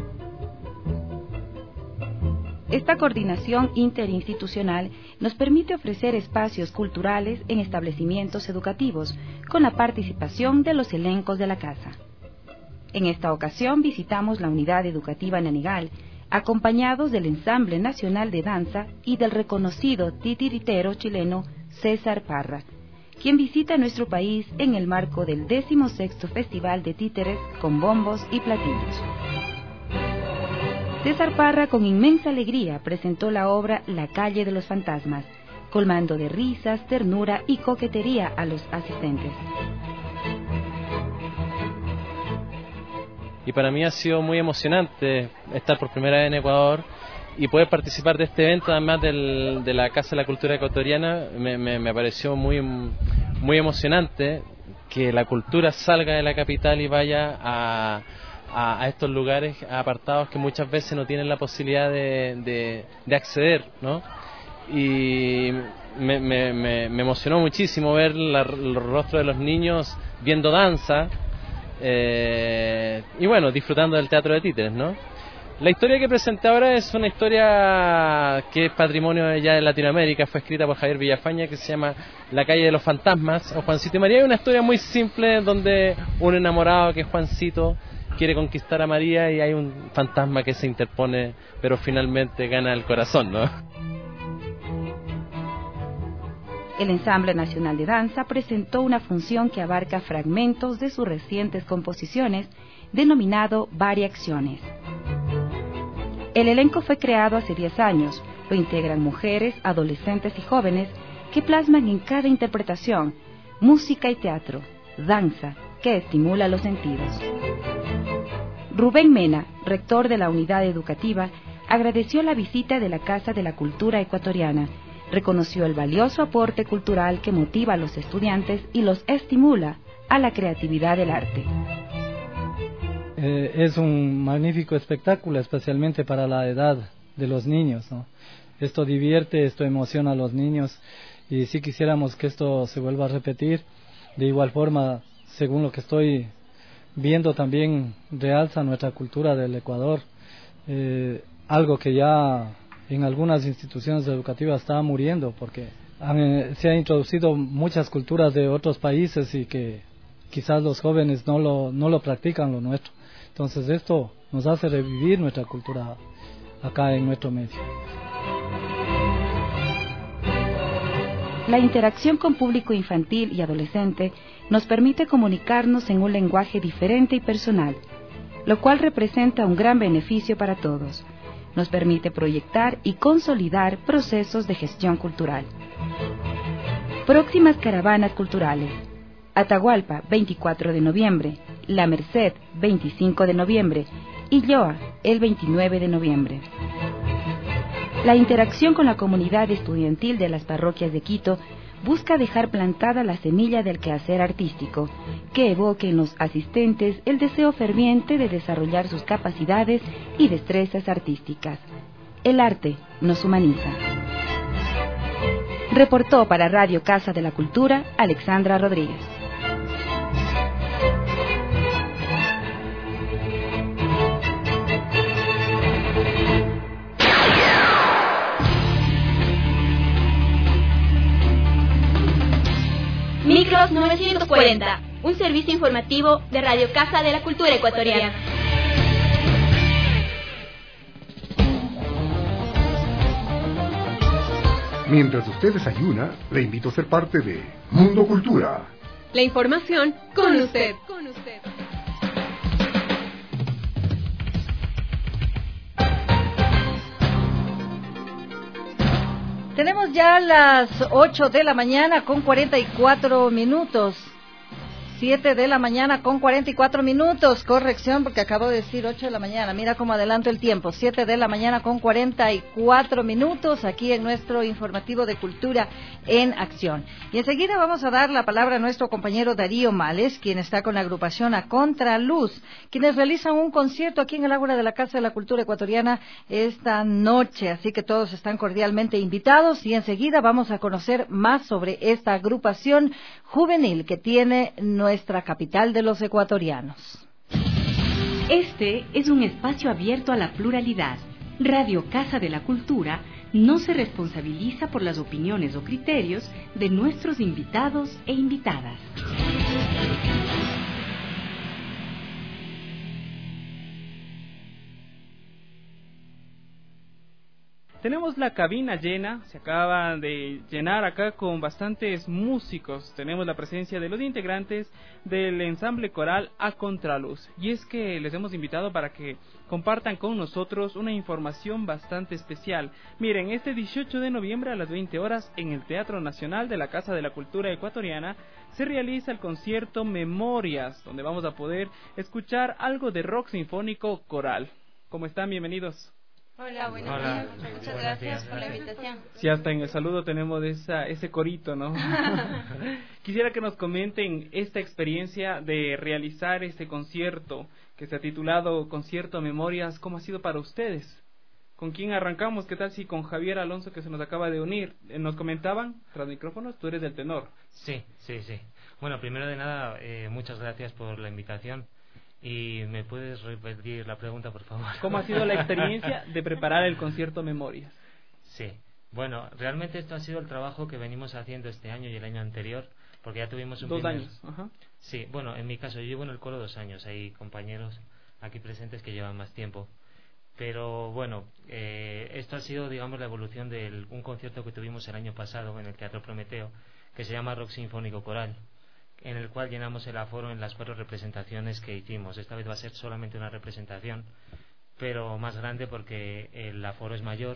Esta coordinación interinstitucional nos permite ofrecer espacios culturales en establecimientos educativos con la participación de los elencos de la casa. En esta ocasión visitamos la unidad educativa Nanegal, acompañados del Ensamble Nacional de Danza y del reconocido titiritero chileno César Parra, quien visita nuestro país en el marco del decimosexto Festival de Títeres con bombos y platillos. César Parra, con inmensa alegría, presentó la obra La calle de los fantasmas, colmando de risas, ternura y coquetería a los asistentes. Y para mí ha sido muy emocionante estar por primera vez en Ecuador y poder participar de este evento, además del, de la Casa de la Cultura Ecuatoriana. Me, me, me pareció muy, muy emocionante que la cultura salga de la capital y vaya a, a, a estos lugares apartados que muchas veces no tienen la posibilidad de, de, de acceder, ¿no? Y me, me, me, me emocionó muchísimo ver la, los rostros de los niños viendo danza, eh, y bueno, disfrutando del teatro de títeres, ¿no? La historia que presenté ahora es una historia que es patrimonio ya de Latinoamérica, fue escrita por Javier Villafaña, que se llama La calle de los fantasmas, o Juancito y María. Es una historia muy simple donde un enamorado, que es Juancito, quiere conquistar a María y hay un fantasma que se interpone, pero finalmente gana el corazón, ¿no? El Ensamble Nacional de Danza presentó una función que abarca fragmentos de sus recientes composiciones, denominado Variaciones. El elenco fue creado hace diez años, lo integran mujeres, adolescentes y jóvenes que plasman en cada interpretación música y teatro, danza, que estimula los sentidos. Rubén Mena, rector de la unidad educativa, agradeció la visita de la Casa de la Cultura Ecuatoriana, reconoció el valioso aporte cultural que motiva a los estudiantes y los estimula a la creatividad del arte. Eh, es un magnífico espectáculo, especialmente para la edad de los niños, ¿no? Esto divierte, esto emociona a los niños y si quisiéramos que esto se vuelva a repetir. De igual forma, según lo que estoy viendo, también realza nuestra cultura del Ecuador, eh, algo que ya en algunas instituciones educativas está muriendo, porque han, eh, se han introducido muchas culturas de otros países y que quizás los jóvenes no lo, no lo practican, lo nuestro. Entonces esto nos hace revivir nuestra cultura acá en nuestro medio. La interacción con público infantil y adolescente nos permite comunicarnos en un lenguaje diferente y personal, lo cual representa un gran beneficio para todos. Nos permite proyectar y consolidar procesos de gestión cultural. Próximas caravanas culturales. Atahualpa, veinticuatro de noviembre, La Merced, veinticinco de noviembre, y Lloa, el veintinueve de noviembre. La interacción con la comunidad estudiantil de las parroquias de Quito busca dejar plantada la semilla del quehacer artístico, que evoque en los asistentes el deseo ferviente de desarrollar sus capacidades y destrezas artísticas. El arte nos humaniza. Reportó para Radio Casa de la Cultura, Alexandra Rodríguez. Micros novecientos cuarenta, un servicio informativo de Radio Casa de la Cultura Ecuatoriana. Mientras usted desayuna, le invito a ser parte de Mundo Cultura. La información con usted. Con usted. Tenemos ya las ocho de la mañana con cuarenta y cuatro minutos. siete de la mañana con cuarenta y cuatro minutos. Corrección, porque acabo de decir ocho de la mañana. Mira cómo adelanto el tiempo. siete de la mañana con cuarenta y cuatro minutos aquí en nuestro informativo de Cultura en Acción. Y enseguida vamos a dar la palabra a nuestro compañero Darío Males, quien está con la agrupación A Contraluz, quienes realizan un concierto aquí en el Ágora de la Casa de la Cultura Ecuatoriana esta noche. Así que todos están cordialmente invitados y enseguida vamos a conocer más sobre esta agrupación juvenil que tiene nuestra nuestra capital de los ecuatorianos. Este es un espacio abierto a la pluralidad. Radio Casa de la Cultura no se responsabiliza por las opiniones o criterios de nuestros invitados e invitadas. Tenemos la cabina llena, se acaba de llenar acá con bastantes músicos. Tenemos la presencia de los integrantes del ensamble coral A Contraluz. Y es que les hemos invitado para que compartan con nosotros una información bastante especial. Miren, este dieciocho de noviembre a las veinte horas en el Teatro Nacional de la Casa de la Cultura Ecuatoriana se realiza el concierto Memorias, donde vamos a poder escuchar algo de rock sinfónico coral. ¿Cómo están? Bienvenidos. Hola, buenos Hola. días. Muchas Buenos gracias días. por la invitación. Sí, hasta en el saludo tenemos esa, ese corito, ¿no? Quisiera que nos comenten esta experiencia de realizar este concierto que se ha titulado Concierto Memorias. ¿Cómo ha sido para ustedes? ¿Con quién arrancamos? ¿Qué tal si con Javier Alonso, que se nos acaba de unir? Eh, Nos comentaban, tras micrófonos, tú eres del tenor. Sí, sí, sí. Bueno, primero de nada, eh, muchas gracias por la invitación. ¿Y me puedes repetir la pregunta, por favor? ¿Cómo ha sido la experiencia de preparar el concierto Memorias? Sí, bueno, realmente esto ha sido el trabajo que venimos haciendo este año y el año anterior, porque ya tuvimos un Dos primer... años, ajá. Sí, bueno, en mi caso, yo llevo en el coro dos años, hay compañeros aquí presentes que llevan más tiempo. Pero bueno, eh, esto ha sido, digamos, la evolución de un concierto que tuvimos el año pasado en el Teatro Prometeo, que se llama Rock Sinfónico Coral, en el cual llenamos el aforo en las cuatro representaciones que hicimos. Esta vez va a ser solamente una representación, pero más grande porque el aforo es mayor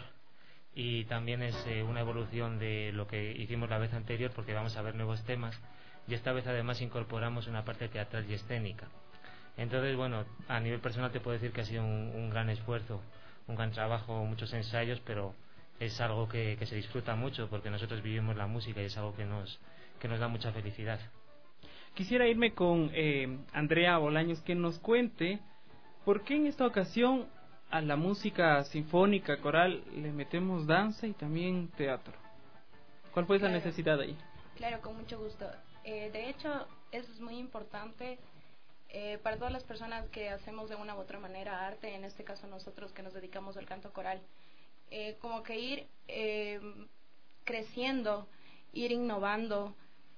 y también es eh, una evolución de lo que hicimos la vez anterior, porque vamos a ver nuevos temas y esta vez además incorporamos una parte teatral y escénica. Entonces, bueno, a nivel personal te puedo decir que ha sido un, un gran esfuerzo, un gran trabajo, muchos ensayos, pero es algo que, que se disfruta mucho porque nosotros vivimos la música y es algo que nos, que nos da mucha felicidad. Quisiera irme con eh, Andrea Bolaños, que nos cuente por qué en esta ocasión a la música sinfónica coral le metemos danza y también teatro. ¿Cuál fue esa Claro. necesidad ahí? Claro, con mucho gusto. Eh, de hecho, eso es muy importante eh, para todas las personas que hacemos de una u otra manera arte, en este caso nosotros que nos dedicamos al canto coral. Eh, como que ir eh, creciendo, ir innovando,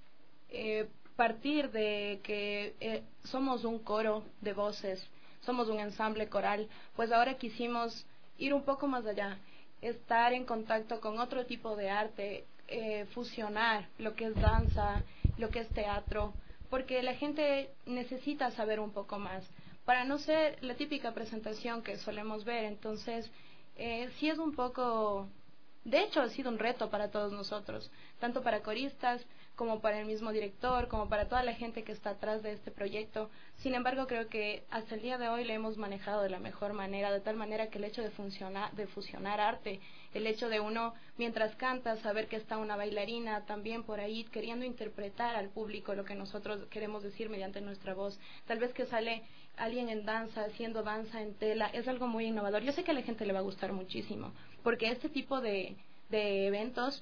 eh, partir de que eh, somos un coro de voces, somos un ensamble coral, pues ahora quisimos ir un poco más allá, estar en contacto con otro tipo de arte, eh, fusionar lo que es danza, lo que es teatro, porque la gente necesita saber un poco más, para no ser la típica presentación que solemos ver. Entonces, eh, sí es un poco, de hecho ha sido un reto para todos nosotros, tanto para coristas, como para el mismo director, como para toda la gente que está atrás de este proyecto. Sin embargo, creo que hasta el día de hoy le hemos manejado de la mejor manera, de tal manera que el hecho de funcionar, de fusionar arte, el hecho de uno, mientras canta, saber que está una bailarina también por ahí queriendo interpretar al público lo que nosotros queremos decir mediante nuestra voz. Tal vez que sale alguien en danza, haciendo danza en tela, es algo muy innovador. Yo sé que a la gente le va a gustar muchísimo, porque este tipo de, de eventos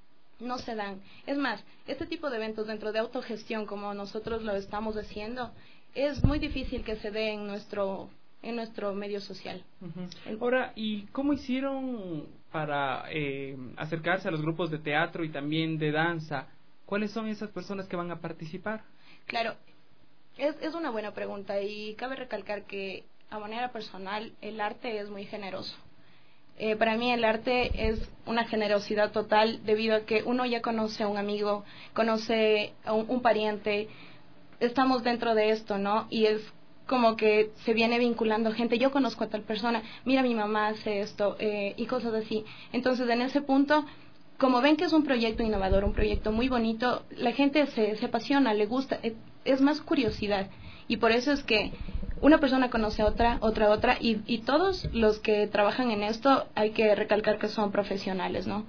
no se dan. Es más, este tipo de eventos dentro de autogestión, como nosotros lo estamos haciendo, es muy difícil que se dé en nuestro en nuestro medio social. Uh-huh. Ahora, ¿y cómo hicieron para eh, acercarse a los grupos de teatro y también de danza? ¿Cuáles son esas personas que van a participar? Claro, es, es una buena pregunta y cabe recalcar que a manera personal el arte es muy generoso. Eh, para mí el arte es una generosidad total debido a que uno ya conoce a un amigo, conoce a un, un pariente, estamos dentro de esto, ¿no? Y es como que se viene vinculando gente, yo conozco a tal persona, mira mi mamá hace esto, eh, y cosas así. Entonces en ese punto, como ven que es un proyecto innovador, un proyecto muy bonito, la gente se, se apasiona, le gusta, es, es más curiosidad. Y por eso es que una persona conoce a otra, otra, a otra, y, y todos los que trabajan en esto hay que recalcar que son profesionales, ¿no?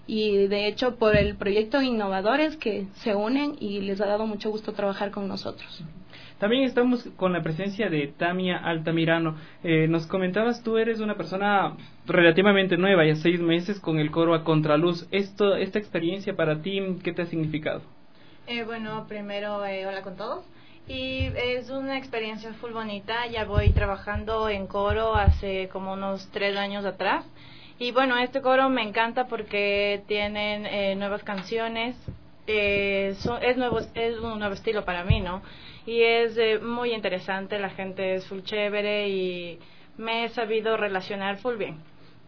Y de hecho por el proyecto Innovadores que se unen y les ha dado mucho gusto trabajar con nosotros. También estamos con la presencia de Tamia Altamirano. Eh, nos comentabas, tú eres una persona relativamente nueva, ya seis meses con el coro A Contraluz. Esto, esta experiencia para ti, ¿qué te ha significado? Eh, bueno, primero, eh, hola con todos. Y es una experiencia full bonita. Ya voy trabajando en coro hace como unos tres años atrás. Y bueno, este coro me encanta porque tienen eh, nuevas canciones. Eh, so, es, nuevo, es un nuevo estilo para mí, ¿no? Y es eh, muy interesante, la gente es full chévere y me he sabido relacionar full bien.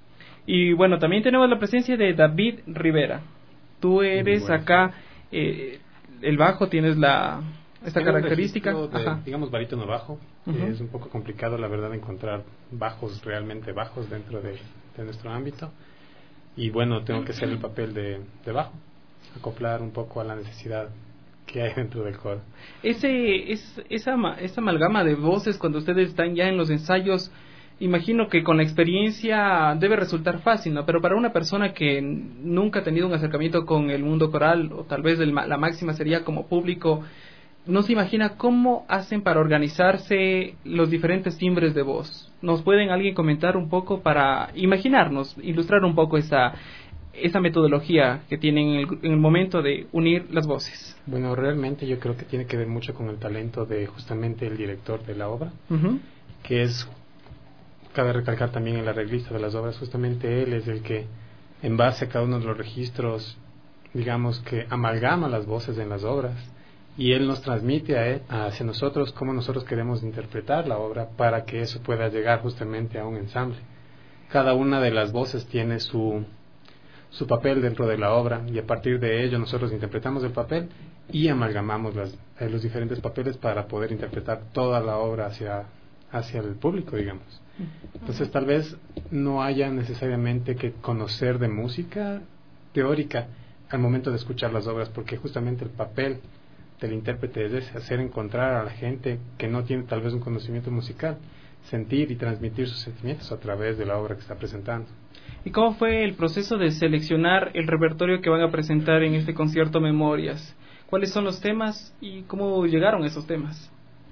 Y bueno, también tenemos la presencia de David Rivera. Tú eres bueno. acá, eh, el bajo, tienes la esta Tengo característica. De, Ajá. digamos, barítono bajo. Uh-huh. eh, es un poco complicado, la verdad, encontrar bajos realmente bajos dentro de, de nuestro ámbito. Y bueno, tengo que hacer el papel de, de bajo, acoplar un poco a la necesidad que hay dentro del coro. Ese, es, esa, esa amalgama de voces cuando ustedes están ya en los ensayos, imagino que con la experiencia debe resultar fácil, ¿no? Pero para una persona que nunca ha tenido un acercamiento con el mundo coral, o tal vez el, la máxima sería como público, no se imagina cómo hacen para organizarse los diferentes timbres de voz. ¿Nos pueden alguien comentar un poco para imaginarnos, ilustrar un poco esa, esa metodología que tienen en el, en el momento de unir las voces? Bueno, realmente yo creo que tiene que ver mucho con el talento de justamente el director de la obra, uh-huh. que es, cabe recalcar también el arreglista de las obras, justamente él es el que en base a cada uno de los registros, digamos que amalgama las voces en las obras, y él nos transmite a él, hacia nosotros cómo nosotros queremos interpretar la obra para que eso pueda llegar justamente a un ensamble. Cada una de las voces tiene su, su papel dentro de la obra, y a partir de ello nosotros interpretamos el papel y amalgamamos las, eh, los diferentes papeles para poder interpretar toda la obra hacia, hacia el público, digamos. Entonces tal vez no haya necesariamente que conocer de música teórica al momento de escuchar las obras, porque justamente el papel del intérprete es ese, hacer encontrar a la gente que no tiene tal vez un conocimiento musical, sentir y transmitir sus sentimientos a través de la obra que está presentando. ¿Y cómo fue el proceso de seleccionar el repertorio que van a presentar en este concierto Memorias? ¿Cuáles son los temas y cómo llegaron esos temas?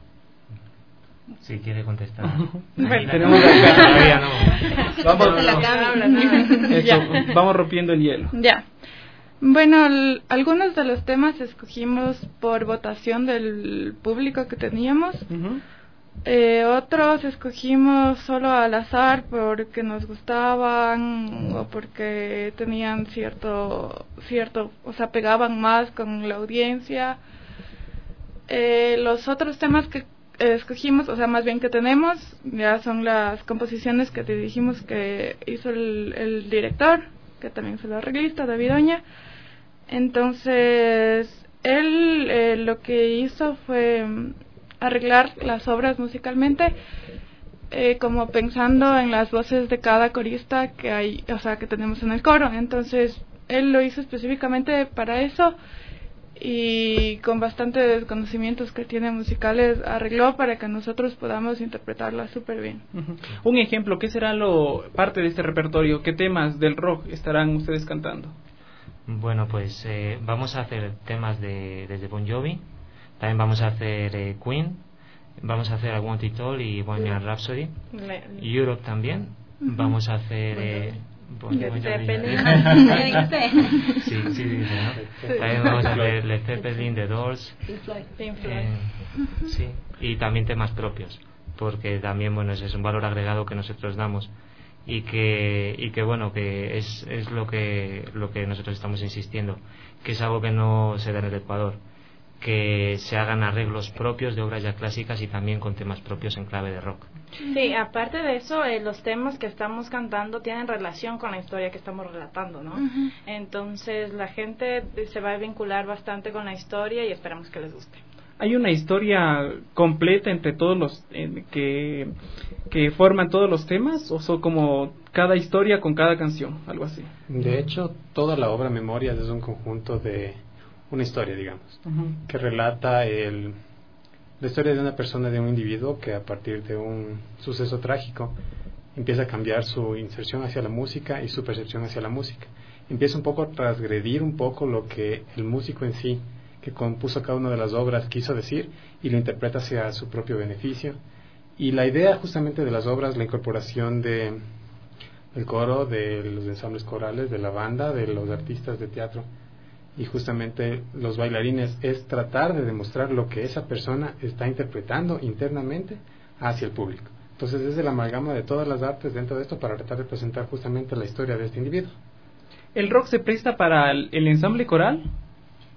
Si quiere contestar. Bueno, tenemos acá. Todavía no. Vamos, no. Eso, vamos rompiendo el hielo. Ya. Bueno, el, algunos de los temas escogimos por votación del público que teníamos. Uh-huh. Eh, otros escogimos solo al azar porque nos gustaban o porque tenían cierto, cierto, o sea, pegaban más con la audiencia. Eh, los otros temas que escogimos, o sea, más bien que tenemos, ya son las composiciones que te dijimos que hizo el, el director, que también es el arreglista, David Oña. Entonces, él eh, lo que hizo fue arreglar las obras musicalmente, eh, como pensando en las voces de cada corista que hay, o sea, que tenemos en el coro. Entonces, él lo hizo específicamente para eso, y con bastantes conocimientos que tiene musicales arregló para que nosotros podamos interpretarla súper bien. Uh-huh. Un ejemplo, ¿qué será lo parte de este repertorio? ¿Qué temas del rock estarán ustedes cantando? Bueno, pues eh, vamos a hacer temas de desde Bon Jovi, también vamos a hacer eh, Queen, vamos a hacer I Want It All y Bohemian Rhapsody, Europe también, uh-huh. Vamos a hacer eh, Bon Jovi. Sí, sí, dice, ¿no? También vamos a hacer Led Zeppelin, The Doors, eh, sí, y también temas propios, porque también, bueno, ese es un valor agregado que nosotros damos. Y que y que bueno que es es lo que lo que nosotros estamos insistiendo, que es algo que no se da en el Ecuador, que se hagan arreglos propios de obras ya clásicas y también con temas propios en clave de rock. Sí, aparte de eso, eh, los temas que estamos cantando tienen relación con la historia que estamos relatando, ¿no? Uh-huh. Entonces la gente se va a vincular bastante con la historia y esperamos que les guste. ¿Hay una historia completa entre todos los eh, que, que forman todos los temas, o son como cada historia con cada canción, algo así? De hecho, toda la obra Memorias es un conjunto de una historia, digamos, uh-huh. que relata el, la historia de una persona, de un individuo que a partir de un suceso trágico empieza a cambiar su inserción hacia la música y su percepción hacia la música. Empieza un poco a transgredir un poco lo que el músico en sí, que compuso cada una de las obras, quiso decir, y lo interpreta hacia su propio beneficio. Y la idea justamente de las obras, la incorporación de del coro, de los ensambles corales, de la banda, de los artistas de teatro y justamente los bailarines, es tratar de demostrar lo que esa persona está interpretando internamente hacia el público. Entonces es el amalgama de todas las artes dentro de esto para tratar de presentar justamente la historia de este individuo. ¿El rock se presta para el, el ensamble coral?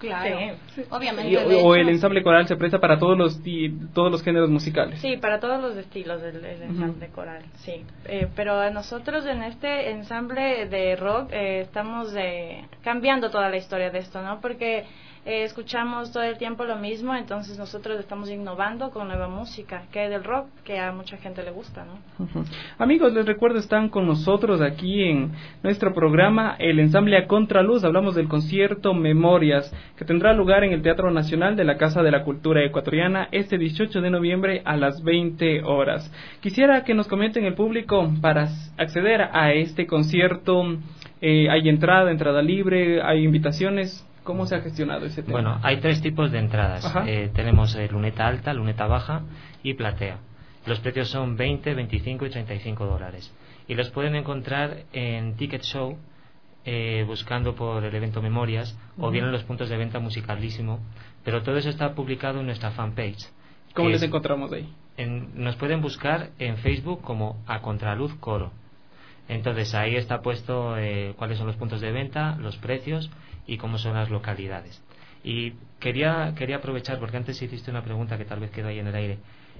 Claro, sí. Obviamente. Y, o, o el ensamble coral se presta para todos los todos los géneros musicales. Sí, para todos los estilos del, del ensamble uh-huh. coral, sí. Eh, pero nosotros en este ensamble de rock eh, estamos eh, cambiando toda la historia de esto, ¿no? Porque eh, escuchamos todo el tiempo lo mismo, entonces nosotros estamos innovando con nueva música, que es del rock, que a mucha gente le gusta, ¿no? Uh-huh. Amigos, les recuerdo, están con nosotros aquí en nuestro programa el ensamble A Contraluz. Hablamos del concierto Memorias, que tendrá lugar en el Teatro Nacional de la Casa de la Cultura Ecuatoriana este dieciocho de noviembre a las veinte horas. Quisiera que nos comenten el público para acceder a este concierto. Eh, ¿Hay entrada, entrada libre, hay invitaciones? ¿Cómo se ha gestionado ese tema? Bueno, hay tres tipos de entradas. Eh, tenemos eh, luneta alta, luneta baja y platea. Los precios son veinte, veinticinco y treinta y cinco dólares. Y los pueden encontrar en Ticket Show, eh, buscando por el evento Memorias, uh-huh. o bien en los puntos de venta Musicalísimo. Pero todo eso está publicado en nuestra fanpage. ¿Cómo les es, encontramos ahí? En, nos pueden buscar en Facebook como A Contraluz Coro. Entonces ahí está puesto eh, cuáles son los puntos de venta, los precios y cómo son las localidades. Y quería quería aprovechar, porque antes hiciste una pregunta que tal vez quedó ahí en el aire.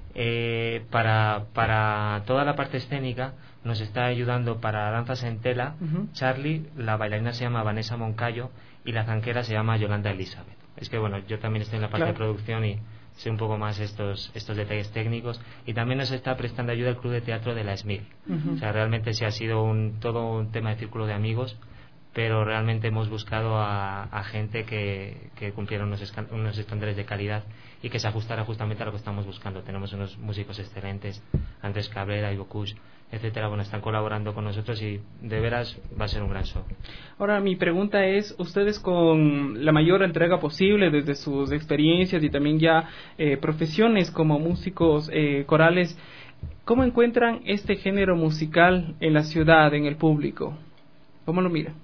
Eh, para, para toda la parte escénica nos está ayudando para danzas en tela uh-huh. Charlie, la bailarina se llama Vanessa Moncayo y la zanquera se llama Yolanda Elizabeth. Es que bueno, yo también estoy en la parte claro. de producción y sé un poco más estos estos detalles técnicos, y también nos está prestando ayuda el Club de Teatro de la S M I L. Uh-huh. O sea, realmente sí ha sido un todo un tema de círculo de amigos, pero realmente hemos buscado a, a gente que, que cumpliera unos, escan, unos estándares de calidad y que se ajustara justamente a lo que estamos buscando. Tenemos unos músicos excelentes, Andrés Cabrera, Ivo Kush, etcétera. Bueno, están colaborando con nosotros y de veras va a ser un gran show. Ahora, mi pregunta es, ustedes con la mayor entrega posible desde sus experiencias y también ya eh, profesiones como músicos eh, corales, ¿cómo encuentran este género musical en la ciudad, en el público? ¿Cómo lo miran?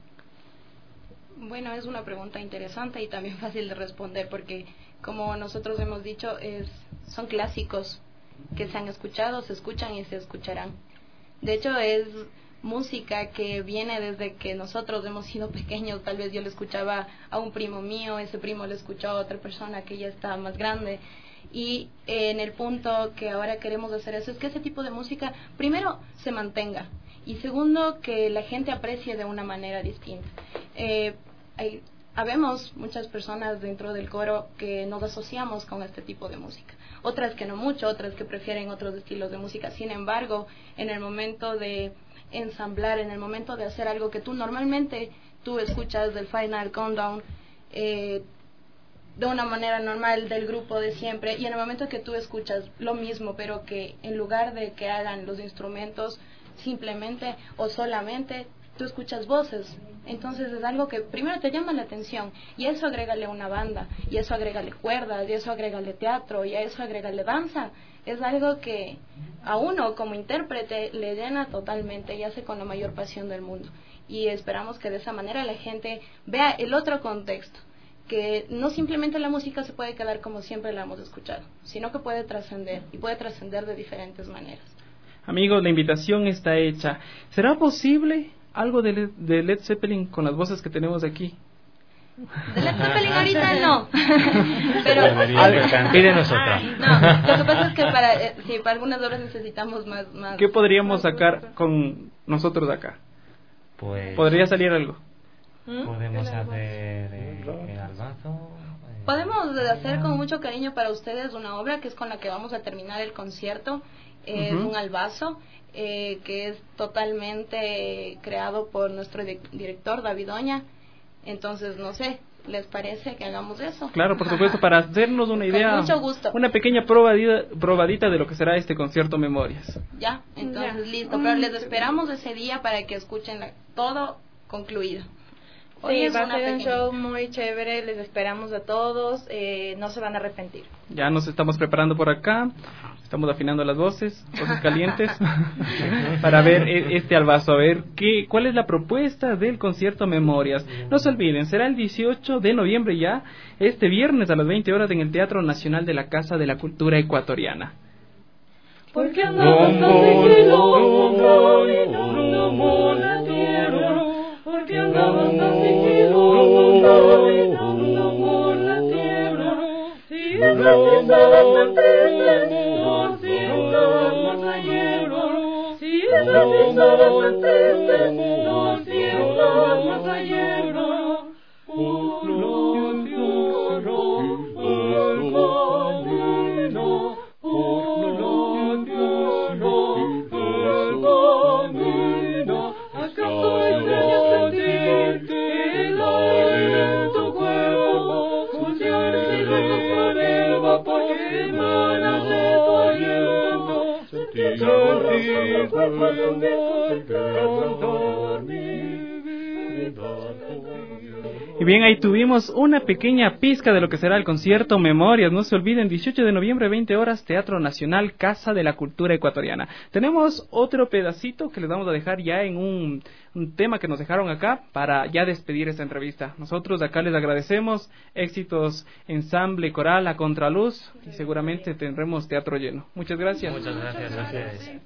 Bueno, es una pregunta interesante y también fácil de responder porque, como nosotros hemos dicho, es, son clásicos que se han escuchado, se escuchan y se escucharán. De hecho, es música que viene desde que nosotros hemos sido pequeños. Tal vez yo le escuchaba a un primo mío, ese primo le escuchó a otra persona que ya está más grande. Y eh, en el punto que ahora queremos hacer eso es que ese tipo de música, primero, se mantenga. Y segundo, que la gente aprecie de una manera distinta. Eh, hay, habemos muchas personas dentro del coro que nos asociamos con este tipo de música. Otras que no mucho, otras que prefieren otros estilos de música. Sin embargo, en el momento de ensamblar, en el momento de hacer algo que tú normalmente tú escuchas del Final Countdown, eh, de una manera normal del grupo de siempre, y en el momento que tú escuchas lo mismo, pero que en lugar de que hagan los instrumentos simplemente o solamente, tú escuchas voces. Entonces es algo que primero te llama la atención, y eso agrégale una banda, y eso agrégale cuerdas, y eso agrégale teatro, y a eso agrégale danza. Es algo que a uno como intérprete le llena totalmente y hace con la mayor pasión del mundo. Y esperamos que de esa manera la gente vea el otro contexto, que no simplemente la música se puede quedar como siempre la hemos escuchado, sino que puede trascender, y puede trascender de diferentes maneras. Amigos, la invitación está hecha. ¿Será posible algo de Led, de Led Zeppelin con las voces que tenemos aquí? De Led Zeppelin ahorita no. Pero pídenos otra. No, lo que pasa es que para, eh, sí, para algunas horas necesitamos más, más. ¿Qué podríamos sacar con nosotros acá? Pues ¿podría salir algo? ¿Mm? Podemos hacer eh, el albazo. Eh, Podemos hacer con mucho cariño para ustedes una obra que es con la que vamos a terminar el concierto. Es uh-huh. un albazo eh, que es totalmente creado por nuestro di- director David Oña. Entonces, no sé, ¿les parece que hagamos eso? Claro, por supuesto. Ajá. Para hacernos una idea, con mucho gusto. Una pequeña probadita, probadita de lo que será este concierto Memorias. Ya, entonces ya. Listo, pero les esperamos ese día para que escuchen la, todo concluido. Hoy sí, va a ser un show muy chévere, les esperamos a todos, eh, no se van a arrepentir. Ya nos estamos preparando por acá, estamos afinando las voces, voces calientes, para ver este albazo, a ver qué, cuál es la propuesta del concierto Memorias. No se olviden, será el dieciocho de noviembre ya, este viernes a las veinte horas en el Teatro Nacional de la Casa de la Cultura Ecuatoriana. ¿Por qué andamos tan Porque andamos tan Y bien, ahí tuvimos una pequeña pizca de lo que será el concierto Memorias. No se olviden, dieciocho de noviembre, veinte horas, Teatro Nacional, Casa de la Cultura Ecuatoriana. Tenemos otro pedacito que les vamos a dejar ya en un, un tema que nos dejaron acá para ya despedir esta entrevista. Nosotros de acá les agradecemos, éxitos ensamble coral a contraluz y seguramente tendremos teatro lleno. Muchas gracias. Muchas gracias a ustedes.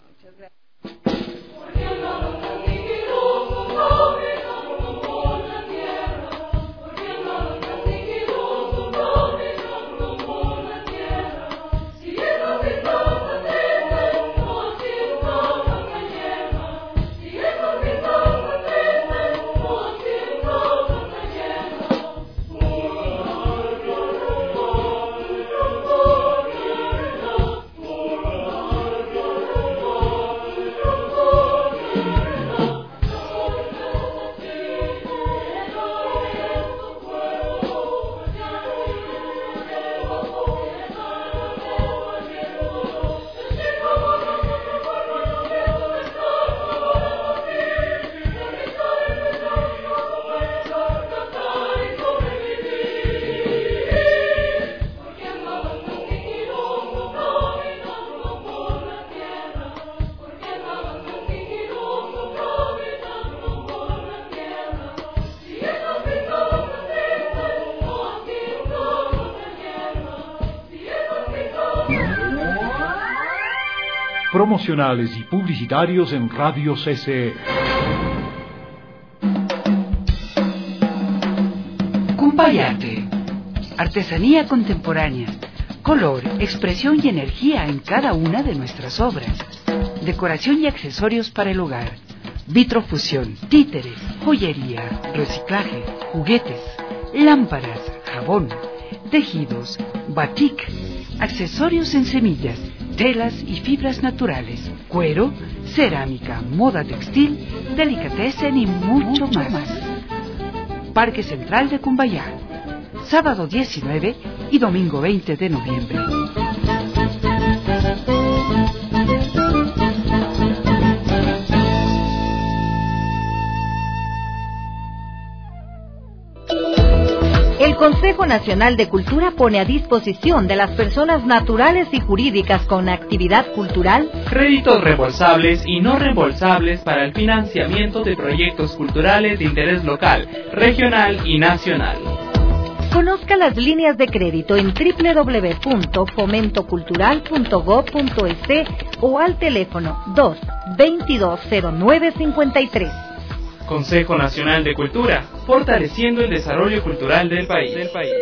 Promocionales y publicitarios en Radio C C E. Cumpayate. Artesanía contemporánea. Color, expresión y energía en cada una de nuestras obras. Decoración y accesorios para el hogar. Vitrofusión, títeres, joyería, reciclaje, juguetes, lámparas, jabón, tejidos, batik, accesorios en semillas, telas y fibras naturales, cuero, cerámica, moda textil, delicatessen y mucho más. Parque Central de Cumbayá, sábado diecinueve y domingo veinte de noviembre. El Consejo Nacional de Cultura pone a disposición de las personas naturales y jurídicas con actividad cultural créditos reembolsables y no reembolsables para el financiamiento de proyectos culturales de interés local, regional y nacional. Conozca las líneas de crédito en doble u doble u doble u punto fomento cultural punto gob punto es o al teléfono dos veintidós cero nueve cincuenta y tres. Consejo Nacional de Cultura, fortaleciendo el desarrollo cultural del país. Del país.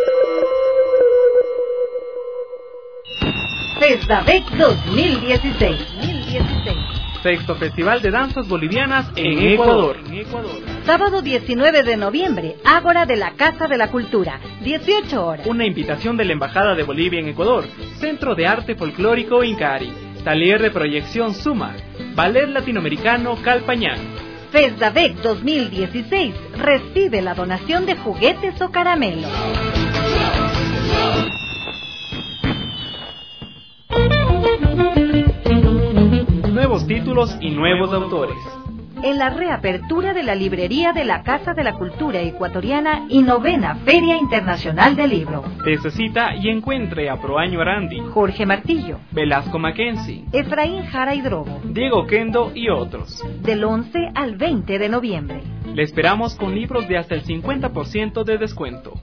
FESDAVEC dos mil dieciséis. Sexto Festival de Danzas Bolivianas en Ecuador. Sábado diecinueve de noviembre, Ágora de la Casa de la Cultura, dieciocho horas. Una invitación de la Embajada de Bolivia en Ecuador, Centro de Arte Folclórico Incari, Taller de Proyección Suma, Ballet Latinoamericano Calpañán. FESDAVEC dos mil dieciséis recibe la donación de juguetes o caramelos. Nuevos títulos y nuevos autores. En la reapertura de la librería de la Casa de la Cultura Ecuatoriana y novena Feria Internacional del Libro. Necesita y encuentre a Proaño Arandi, Jorge Martillo, Velasco Mackenzie, Efraín Jara Hidrobo, Diego Kendo y otros. Del once al veinte de noviembre. Le esperamos con libros de hasta el cincuenta por ciento de descuento.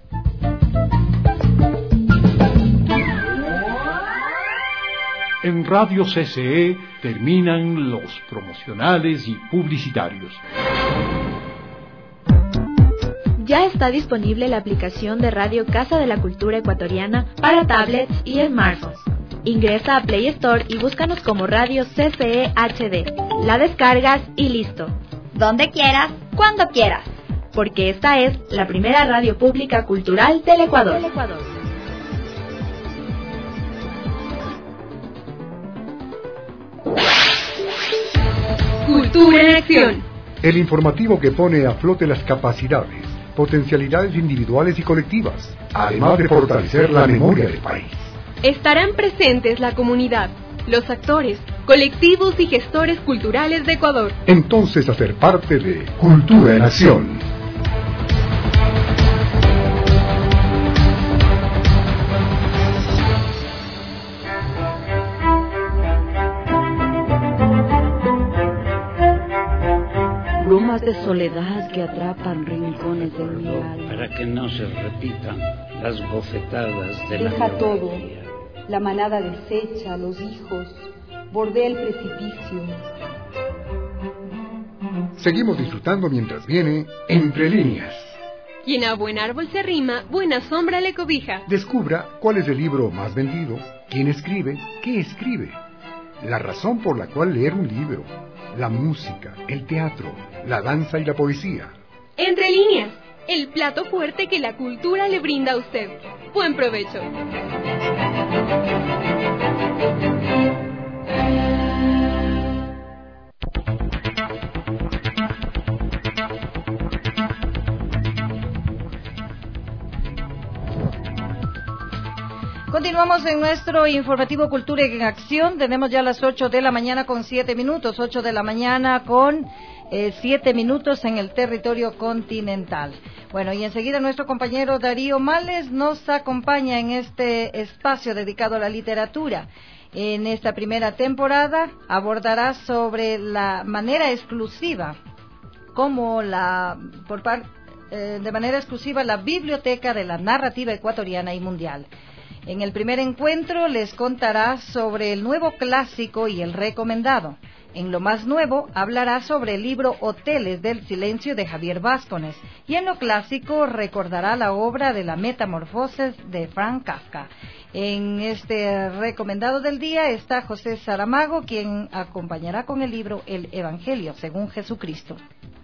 En Radio C C E terminan los promocionales y publicitarios. Ya está disponible la aplicación de Radio Casa de la Cultura Ecuatoriana para tablets y smartphones. Ingresa a Play Store y búscanos como Radio C C E H D. La descargas y listo. Donde quieras, cuando quieras. Porque esta es la primera radio pública cultural del Ecuador. Del Ecuador. Cultura en acción. El informativo que pone a flote las capacidades, potencialidades individuales y colectivas, además de fortalecer la memoria del país. Estarán presentes la comunidad, los actores, colectivos y gestores culturales de Ecuador. Entonces, hacer parte de Cultura en Acción. Brumas de soledad que atrapan rincones de mi alma. Para que no se repitan las bofetadas de la Deja todo. La manada desecha a los hijos, bordea el precipicio. Seguimos disfrutando mientras viene Entre Líneas. Quien a buen árbol se arrima, buena sombra le cobija. Descubra cuál es el libro más vendido, quién escribe, qué escribe, la razón por la cual leer un libro, la música, el teatro, la danza y la poesía. Entre Líneas, el plato fuerte que la cultura le brinda a usted. Buen provecho. Continuamos en nuestro informativo Cultura en Acción. Tenemos ya las ocho de la mañana con siete minutos, ocho de la mañana con eh, siete minutos en el territorio continental. Bueno, y enseguida nuestro compañero Darío Males nos acompaña en este espacio dedicado a la literatura. En esta primera temporada abordará sobre la manera exclusiva, como la por par, eh, de manera exclusiva la biblioteca de la narrativa ecuatoriana y mundial. En el primer encuentro les contará sobre el nuevo clásico y el recomendado. En lo más nuevo hablará sobre el libro Hoteles del Silencio de Javier Vázquez. Y en lo clásico recordará la obra de la Metamorfosis de Franz Kafka. En este recomendado del día está José Saramago, quien acompañará con el libro El Evangelio según Jesucristo.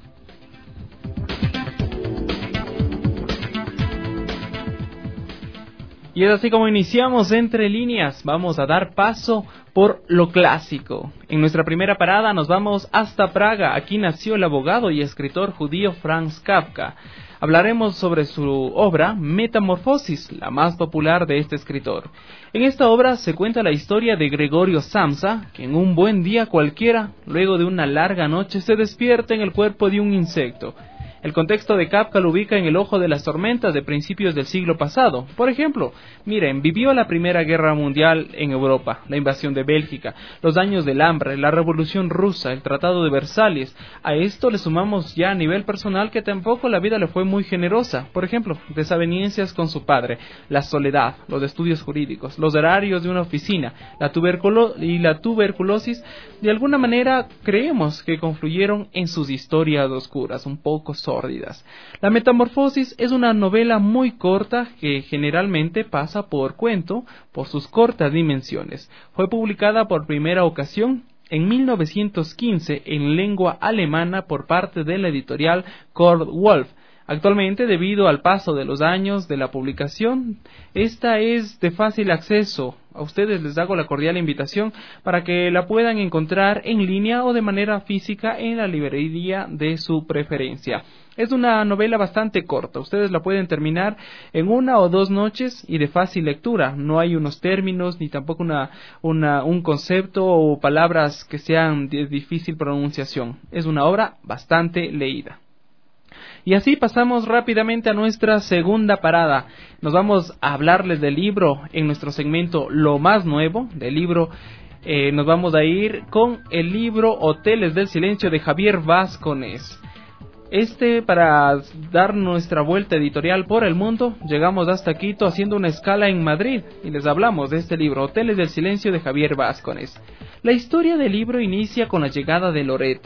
Y es así como iniciamos Entre Líneas. Vamos a dar paso por lo clásico. En nuestra primera parada nos vamos hasta Praga. Aquí nació el abogado y escritor judío Franz Kafka. Hablaremos sobre su obra Metamorfosis, la más popular de este escritor. En esta obra se cuenta la historia de Gregorio Samsa, que en un buen día cualquiera, luego de una larga noche, se despierta en el cuerpo de un insecto. El contexto de Kafka lo ubica en el ojo de las tormentas de principios del siglo pasado. Por ejemplo, miren, vivió la Primera Guerra Mundial en Europa, la invasión de Bélgica, los daños del hambre, la Revolución Rusa, el Tratado de Versalles. A esto le sumamos ya a nivel personal que tampoco la vida le fue muy generosa. Por ejemplo, desavenencias con su padre, la soledad, los estudios jurídicos, los horarios de una oficina, la tuberculo- y la tuberculosis, de alguna manera creemos que confluyeron en sus historias oscuras, un poco sórdidas. La Metamorfosis es una novela muy corta que generalmente pasa por cuento por sus cortas dimensiones. Fue publicada por primera ocasión en mil novecientos quince en lengua alemana por parte de la editorial Kurt Wolf. Actualmente, debido al paso de los años de la publicación, esta es de fácil acceso. A ustedes les hago la cordial invitación para que la puedan encontrar en línea o de manera física en la librería de su preferencia. Es una novela bastante corta, ustedes la pueden terminar en una o dos noches y de fácil lectura. No hay unos términos ni tampoco una, una, un concepto o palabras que sean de difícil pronunciación. Es una obra bastante leída. Y así pasamos rápidamente a nuestra segunda parada. Nos vamos a hablarles del libro en nuestro segmento Lo Más Nuevo. Del libro eh, nos vamos a ir con el libro Hoteles del Silencio de Javier Vázquez. Este, para dar nuestra vuelta editorial por el mundo, llegamos hasta Quito haciendo una escala en Madrid y les hablamos de este libro, Hoteles del Silencio de Javier Vázquez. La historia del libro inicia con la llegada de Loreta,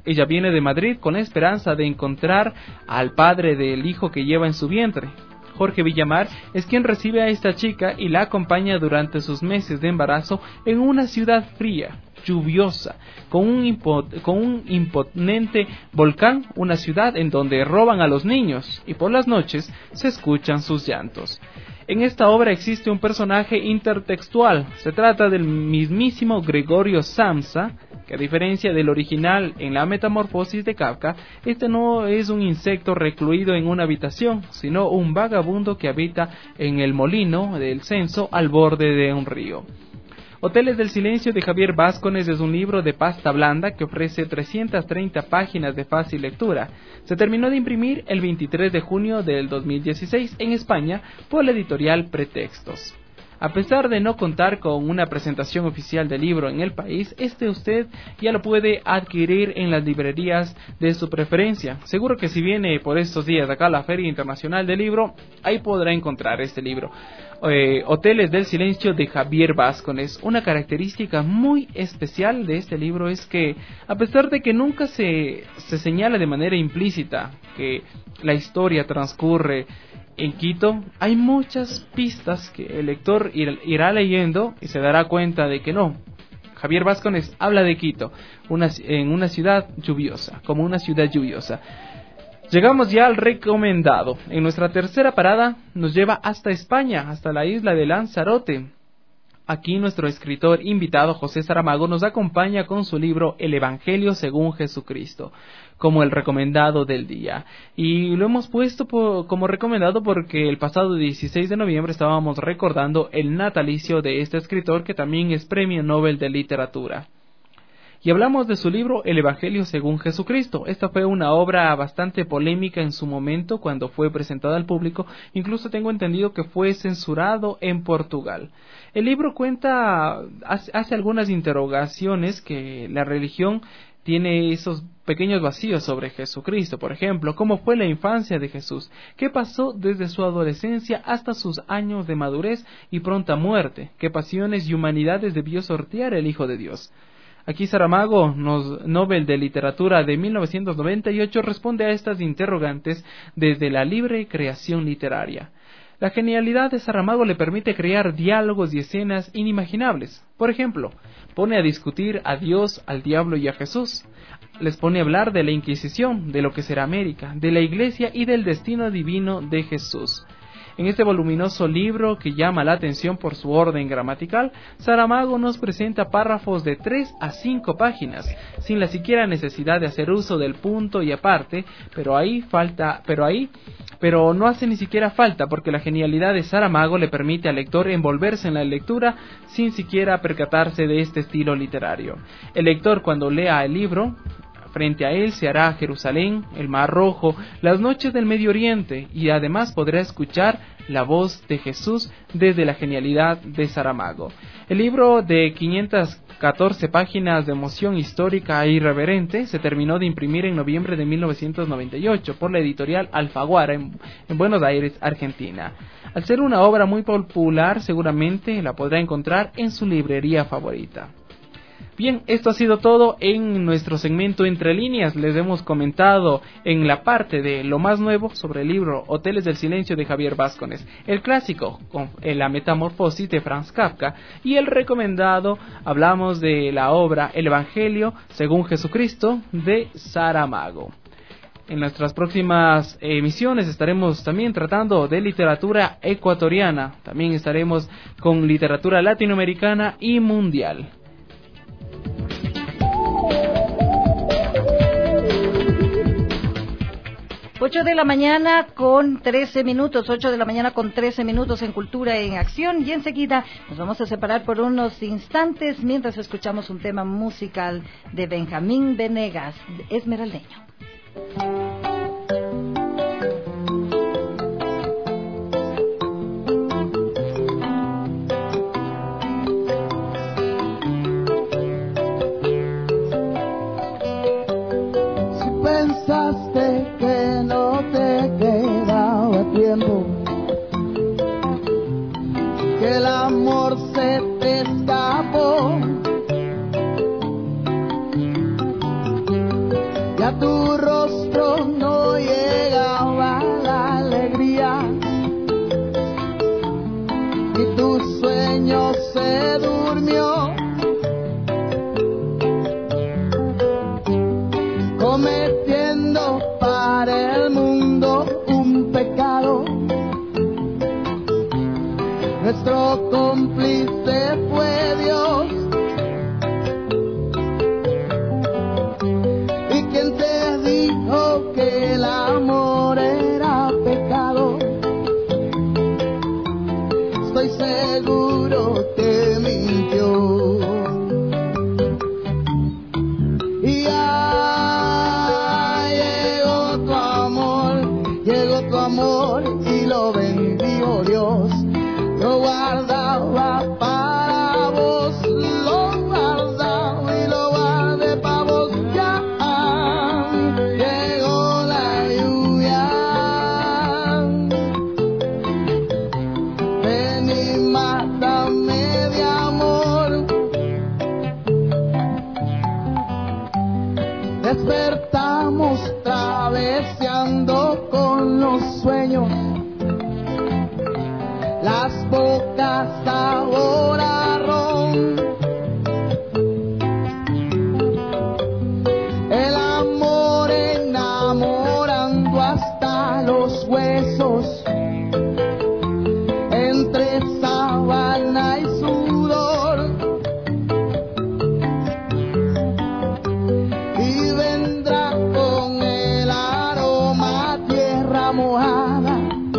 Ella viene de Madrid con la esperanza de encontrar al padre del hijo que lleva en su vientre. Jorge Villamar es quien recibe a esta chica y la acompaña durante sus meses de embarazo en una ciudad fría, lluviosa, con un, impo con un imponente volcán, una ciudad en donde roban a los niños y por las noches se escuchan sus llantos. En esta obra existe un personaje intertextual. Se trata del mismísimo Gregorio Samsa, que a diferencia del original en La Metamorfosis de Kafka, este no es un insecto recluido en una habitación, sino un vagabundo que habita en el molino del censo al borde de un río. Hoteles del Silencio de Javier Vázquez es un libro de pasta blanda que ofrece trescientas treinta páginas de fácil lectura. Se terminó de imprimir el veintitrés de junio del dos mil dieciséis en España por la editorial Pretextos. A pesar de no contar con una presentación oficial del libro en el país, este usted ya lo puede adquirir en las librerías de su preferencia. Seguro que si viene por estos días acá a la Feria Internacional del Libro, ahí podrá encontrar este libro. Eh, Hoteles del Silencio de Javier Vázquez. Una característica muy especial de este libro es que, a pesar de que nunca se, se señala de manera implícita que la historia transcurre en Quito, hay muchas pistas que el lector irá leyendo y se dará cuenta de que no. Javier Vázquez habla de Quito, una, en una ciudad lluviosa, como una ciudad lluviosa. Llegamos ya al recomendado. En nuestra tercera parada nos lleva hasta España, hasta la isla de Lanzarote. Aquí nuestro escritor invitado, José Saramago, nos acompaña con su libro El Evangelio según Jesucristo, como el recomendado del día. Y lo hemos puesto por, como recomendado porque el pasado dieciséis de noviembre estábamos recordando el natalicio de este escritor, que también es Premio Nobel de Literatura. Y hablamos de su libro El Evangelio según Jesucristo. Esta fue una obra bastante polémica en su momento cuando fue presentada al público. Incluso tengo entendido que fue censurado en Portugal. El libro cuenta, hace algunas interrogaciones que la religión tiene esos pequeños vacíos sobre Jesucristo. Por ejemplo, ¿cómo fue la infancia de Jesús? ¿Qué pasó desde su adolescencia hasta sus años de madurez y pronta muerte? ¿Qué pasiones y humanidades debió sortear el Hijo de Dios? Aquí Saramago, nos, Nobel de Literatura de mil novecientos noventa y ocho, responde a estas interrogantes desde la libre creación literaria. La genialidad de Saramago le permite crear diálogos y escenas inimaginables. Por ejemplo, pone a discutir a Dios, al diablo y a Jesús. Les pone a hablar de la Inquisición, de lo que será América, de la Iglesia y del destino divino de Jesús. En este voluminoso libro, que llama la atención por su orden gramatical, Saramago nos presenta párrafos de tres a cinco páginas, sin la siquiera necesidad de hacer uso del punto y aparte, pero ahí falta, pero ahí, pero no hace ni siquiera falta, porque la genialidad de Saramago le permite al lector envolverse en la lectura sin siquiera percatarse de este estilo literario. El lector, cuando lea el libro, frente a él se hará Jerusalén, el Mar Rojo, las noches del Medio Oriente, y además podrá escuchar la voz de Jesús desde la genialidad de Saramago. El libro, de quinientas catorce páginas de emoción histórica e irreverente, se terminó de imprimir en noviembre de mil novecientos noventa y ocho por la editorial Alfaguara en, en Buenos Aires, Argentina. Al ser una obra muy popular, seguramente la podrá encontrar en su librería favorita. Bien, esto ha sido todo en nuestro segmento Entre Líneas. Les hemos comentado en la parte de lo más nuevo sobre el libro Hoteles del Silencio de Javier Vázquez, el clásico con La Metamorfosis de Franz Kafka, y el recomendado hablamos de la obra El Evangelio según Jesucristo de Saramago. En nuestras próximas emisiones estaremos también tratando de literatura ecuatoriana, también estaremos con literatura latinoamericana y mundial. ocho de la mañana con trece minutos, ocho de la mañana con trece minutos en Cultura en Acción, y enseguida nos vamos a separar por unos instantes mientras escuchamos un tema musical de Benjamín Venegas, Esmeraldeño. Pensaste que no te quedaba tiempo, que el amor se te escapó, y tu sueño se durmió, cometiendo para el mundo un pecado. Nuestro cómplice fue Dios. ¿Y quién te dijo que el amor era pecado? Estoy seguro que mintió. Y ya llegó tu amor, llegó tu amor y lo bendijo Dios. Lo guardaba para vos, lo guardaba y lo guardé para vos. Ya llegó la lluvia. Ven y mátame de amor. Despertamos traveseando con los sueños. Las bocas sabor a ron, el amor enamorando hasta los huesos, entre sábana y sudor, y vendrá con el aroma a tierra mojada,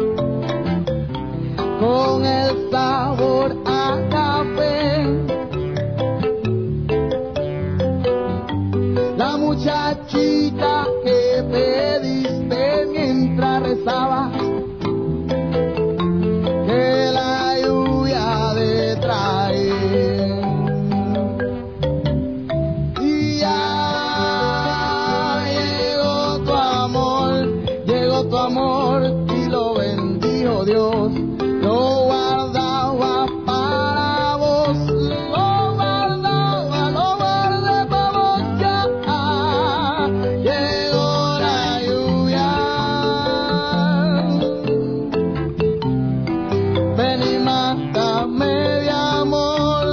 con el sabor a café. La muchachita que pediste mientras rezaba, que la lluvia de traer. Y ya llegó tu amor, llegó tu amor y lo bendijo Dios. Lo guardaba para vos, lo guardaba, lo guardé para vos. Ya llegó la lluvia. Ven y mátame de amor.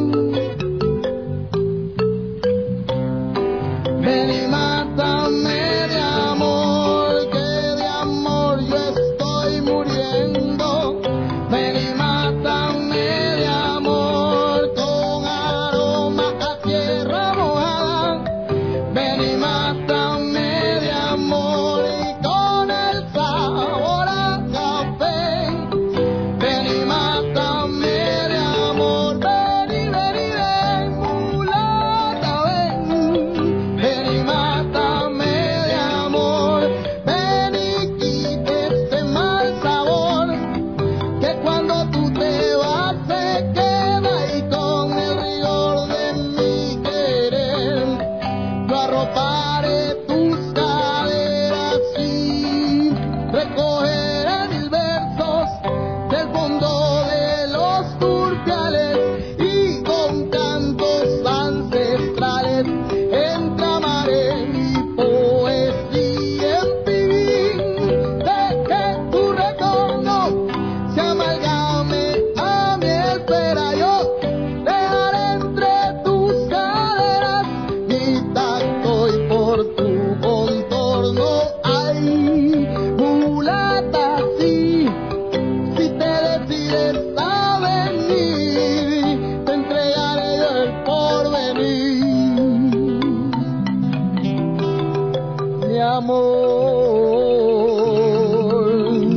Ven y mátame de amor, que de amor yo estoy muriendo. Ven y mátame de amor, con aroma a tierra mojada. Ven y mátame de amor y con el sabor a café. Ven y mátame de amor, ven y ven y ven, mulata, ven. Ven y mátame de amor, ven y quite este mal sabor, que cuando tú te vas se queda, y con el rigor de mi querer yo arroparé tus caderas y recogeré mil versos del fondo de los turpiales, y con cantos ancestrales entramaré mi poesía. En fin, de que tu retorno se amalgame a mi espera, yo dejaré entre tus caderas mi tacto y por tu contorno. Ay, mulata, sí, si te decides a venir, te entregaré yo el porvenir. Mi amor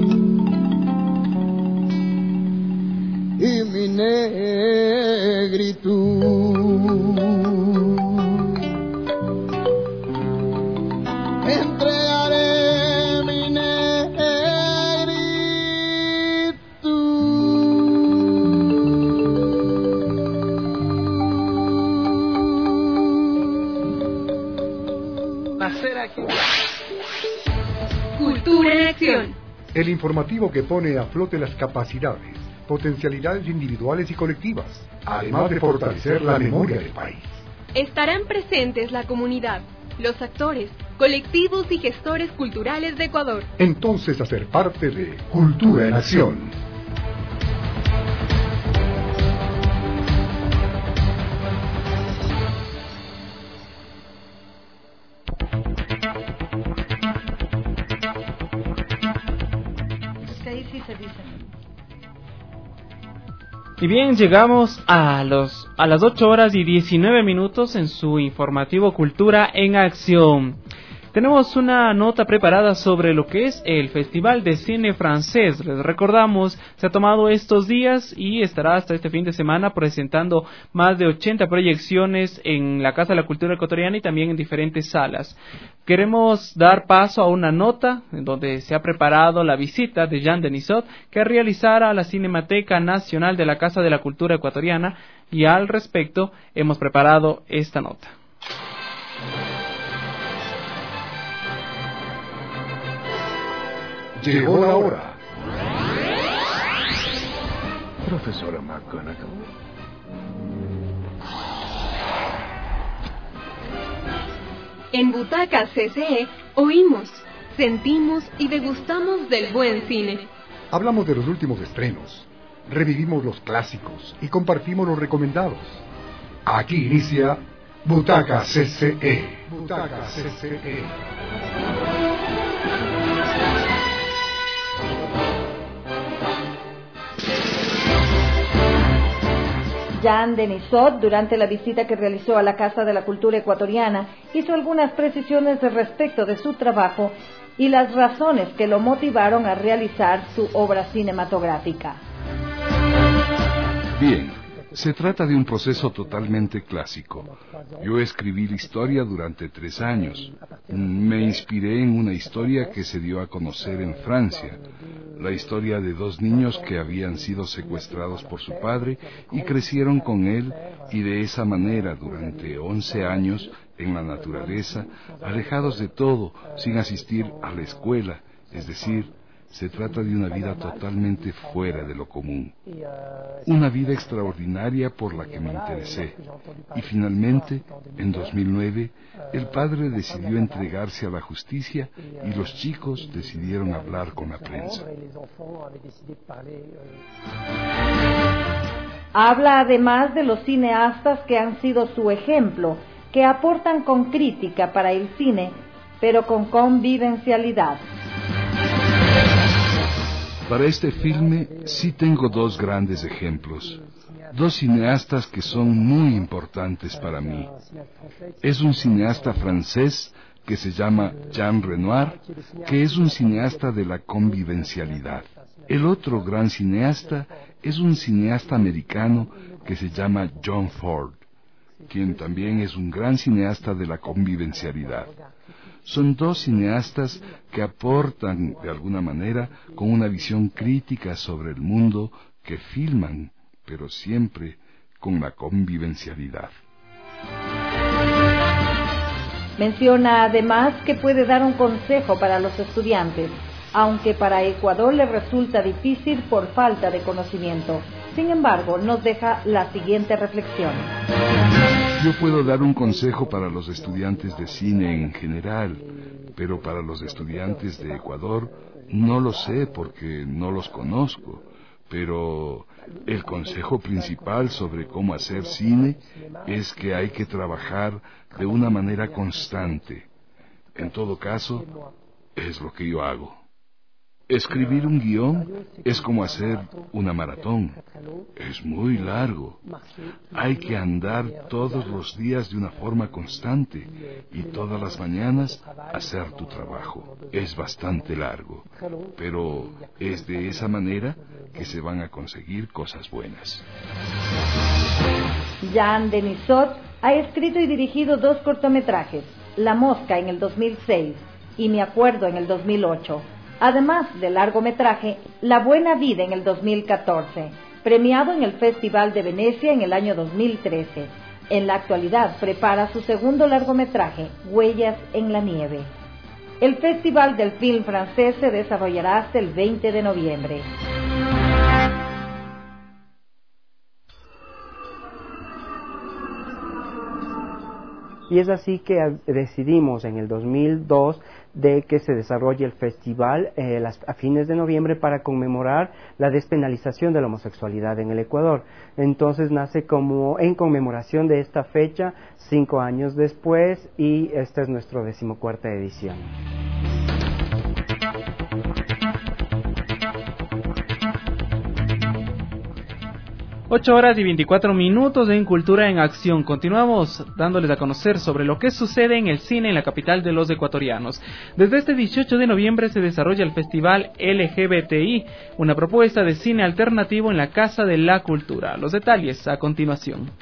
y mi negritud. Entregaré mi negritud. Nacer aquí. Cultura en acción. El informativo que pone a flote las capacidades, potencialidades individuales y colectivas, además de fortalecer la memoria del país. Estarán presentes la comunidad, los actores, colectivos y gestores culturales de Ecuador. Entonces, hacer parte de Cultura en Acción. Y bien, llegamos a los a las ocho horas y diecinueve minutos en su informativo Cultura en Acción. Tenemos una nota preparada sobre lo que es el Festival de Cine Francés. Les recordamos, se ha tomado estos días y estará hasta este fin de semana presentando más de ochenta proyecciones en la Casa de la Cultura Ecuatoriana y también en diferentes salas. Queremos dar paso a una nota en donde se ha preparado la visita de Jean Denisot, que realizará a la Cinemateca Nacional de la Casa de la Cultura Ecuatoriana, y al respecto hemos preparado esta nota. Llegó la hora. Profesora McGonagall. En Butaca C C E oímos, sentimos y degustamos del buen cine. Hablamos de los últimos estrenos, revivimos los clásicos y compartimos los recomendados. Aquí inicia Butaca C C E. Butaca C C E. Jean Denisot, durante la visita que realizó a la Casa de la Cultura Ecuatoriana, hizo algunas precisiones respecto de su trabajo y las razones que lo motivaron a realizar su obra cinematográfica. Bien, se trata de un proceso totalmente clásico. Yo escribí la historia durante tres años. Me inspiré en una historia que se dio a conocer en Francia, la historia de dos niños que habían sido secuestrados por su padre y crecieron con él, y de esa manera durante once años en la naturaleza, alejados de todo, sin asistir a la escuela, es decir, se trata de una vida totalmente fuera de lo común. Una vida extraordinaria por la que me interesé. Y finalmente, en dos mil nueve, el padre decidió entregarse a la justicia y los chicos decidieron hablar con la prensa. Habla además de los cineastas que han sido su ejemplo, que aportan con crítica para el cine, pero con convivencialidad. Para este filme sí tengo dos grandes ejemplos, dos cineastas que son muy importantes para mí. Es un cineasta francés que se llama Jean Renoir, que es un cineasta de la convivencialidad. El otro gran cineasta es un cineasta americano que se llama John Ford, quien también es un gran cineasta de la convivencialidad. Son dos cineastas que aportan, de alguna manera, con una visión crítica sobre el mundo, que filman, pero siempre con la convivencialidad. Menciona además que puede dar un consejo para los estudiantes, aunque para Ecuador le resulta difícil por falta de conocimiento. Sin embargo, nos deja la siguiente reflexión. Yo puedo dar un consejo para los estudiantes de cine en general, pero para los estudiantes de Ecuador no lo sé porque no los conozco. Pero el consejo principal sobre cómo hacer cine es que hay que trabajar de una manera constante. En todo caso, es lo que yo hago. Escribir un guión es como hacer una maratón. Es muy largo. Hay que andar todos los días de una forma constante y todas las mañanas hacer tu trabajo. Es bastante largo, pero es de esa manera que se van a conseguir cosas buenas. Jean Denisot ha escrito y dirigido dos cortometrajes, La Mosca en el dos mil seis y Me Acuerdo en el dos mil ocho. Además del largometraje La Buena Vida en el dos mil catorce, premiado en el Festival de Venecia en el año dos mil trece. En la actualidad prepara su segundo largometraje, Huellas en la Nieve. El Festival del Film francés se desarrollará hasta el veinte de noviembre. Y es así que decidimos en el dos mil dos de que se desarrolle el festival eh, las, a fines de noviembre para conmemorar la despenalización de la homosexualidad en el Ecuador. Entonces nace como en conmemoración de esta fecha, cinco años después, y esta es nuestra decimocuarta edición. ocho horas y veinticuatro minutos en Cultura en Acción. Continuamos dándoles a conocer sobre lo que sucede en el cine en la capital de los ecuatorianos. Desde este dieciocho de noviembre se desarrolla el Festival L G B T I, una propuesta de cine alternativo en la Casa de la Cultura. Los detalles a continuación.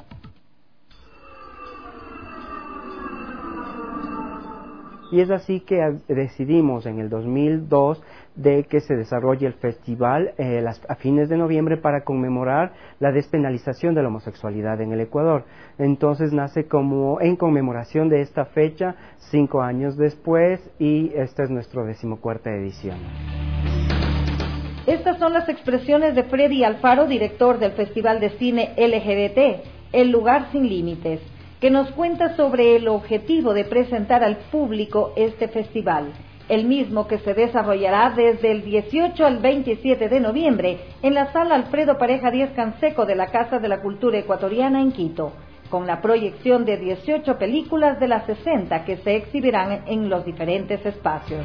Y es así que decidimos en el dos mil dos de que se desarrolle el festival eh, las, a fines de noviembre para conmemorar la despenalización de la homosexualidad en el Ecuador. Entonces nace como en conmemoración de esta fecha, cinco años después, y esta es nuestra decimocuarta edición. Estas son las expresiones de Freddy Alfaro, director del Festival de Cine L G B T, El Lugar Sin Límites, que nos cuenta sobre el objetivo de presentar al público este festival, el mismo que se desarrollará desde el dieciocho al veintisiete de noviembre en la Sala Alfredo Pareja Díez Canseco de la Casa de la Cultura Ecuatoriana en Quito, con la proyección de dieciocho películas de las sesenta que se exhibirán en los diferentes espacios.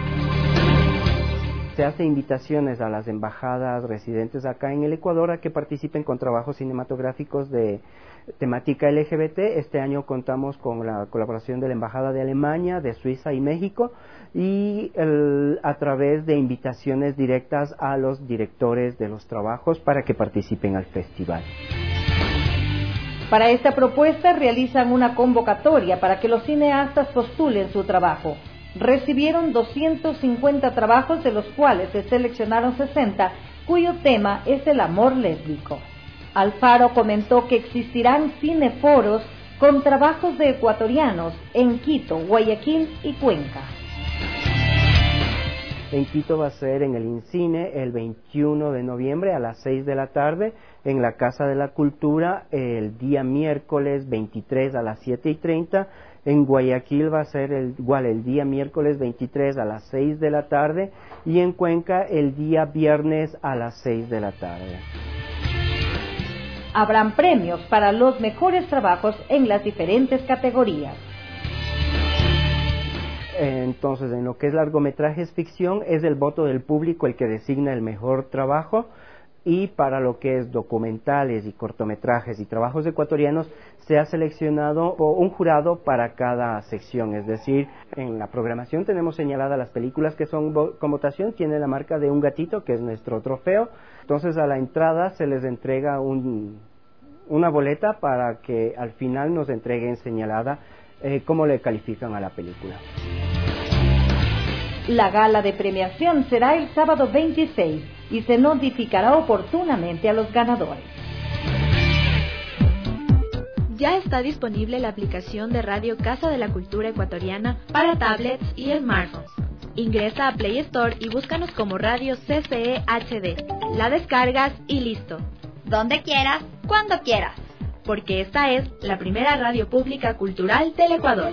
Se hace invitaciones a las embajadas residentes acá en el Ecuador a que participen con trabajos cinematográficos de temática L G B T. Este año contamos con la colaboración de la Embajada de Alemania, de Suiza y México, y el, a través de invitaciones directas a los directores de los trabajos para que participen al festival. Para esta propuesta realizan una convocatoria para que los cineastas postulen su trabajo. Recibieron doscientos cincuenta trabajos, de los cuales se seleccionaron sesenta, cuyo tema es el amor lésbico. Alfaro comentó que existirán cineforos con trabajos de ecuatorianos en Quito, Guayaquil y Cuenca. En Quito va a ser en el INCINE el veintiuno de noviembre a las seis de la tarde, en la Casa de la Cultura el día miércoles veintitrés a las siete y treinta, en Guayaquil va a ser el, igual el día miércoles veintitrés a las seis de la tarde y en Cuenca el día viernes a las seis de la tarde. Habrán premios para los mejores trabajos en las diferentes categorías. Entonces, en lo que es largometrajes ficción, es el voto del público el que designa el mejor trabajo, y para lo que es documentales y cortometrajes y trabajos ecuatorianos, se ha seleccionado un jurado para cada sección. Es decir, en la programación tenemos señaladas las películas que son con votación, tiene la marca de un gatito, que es nuestro trofeo. Entonces, a la entrada se les entrega un, una boleta para que al final nos entreguen señalada eh, cómo le califican a la película. La gala de premiación será el sábado veintiséis y se notificará oportunamente a los ganadores. Ya está disponible la aplicación de Radio Casa de la Cultura Ecuatoriana para tablets y smartphones. Ingresa a Play Store y búscanos como Radio C C E H D. La descargas y listo. Donde quieras, cuando quieras. Porque esta es la primera radio pública cultural del Ecuador.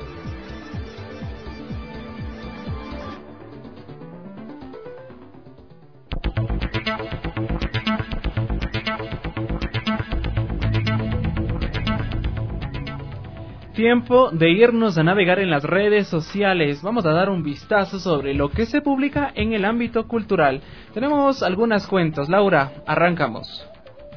Tiempo de irnos a navegar en las redes sociales. Vamos a dar un vistazo sobre lo que se publica en el ámbito cultural. Tenemos algunas cuentas. Laura, arrancamos.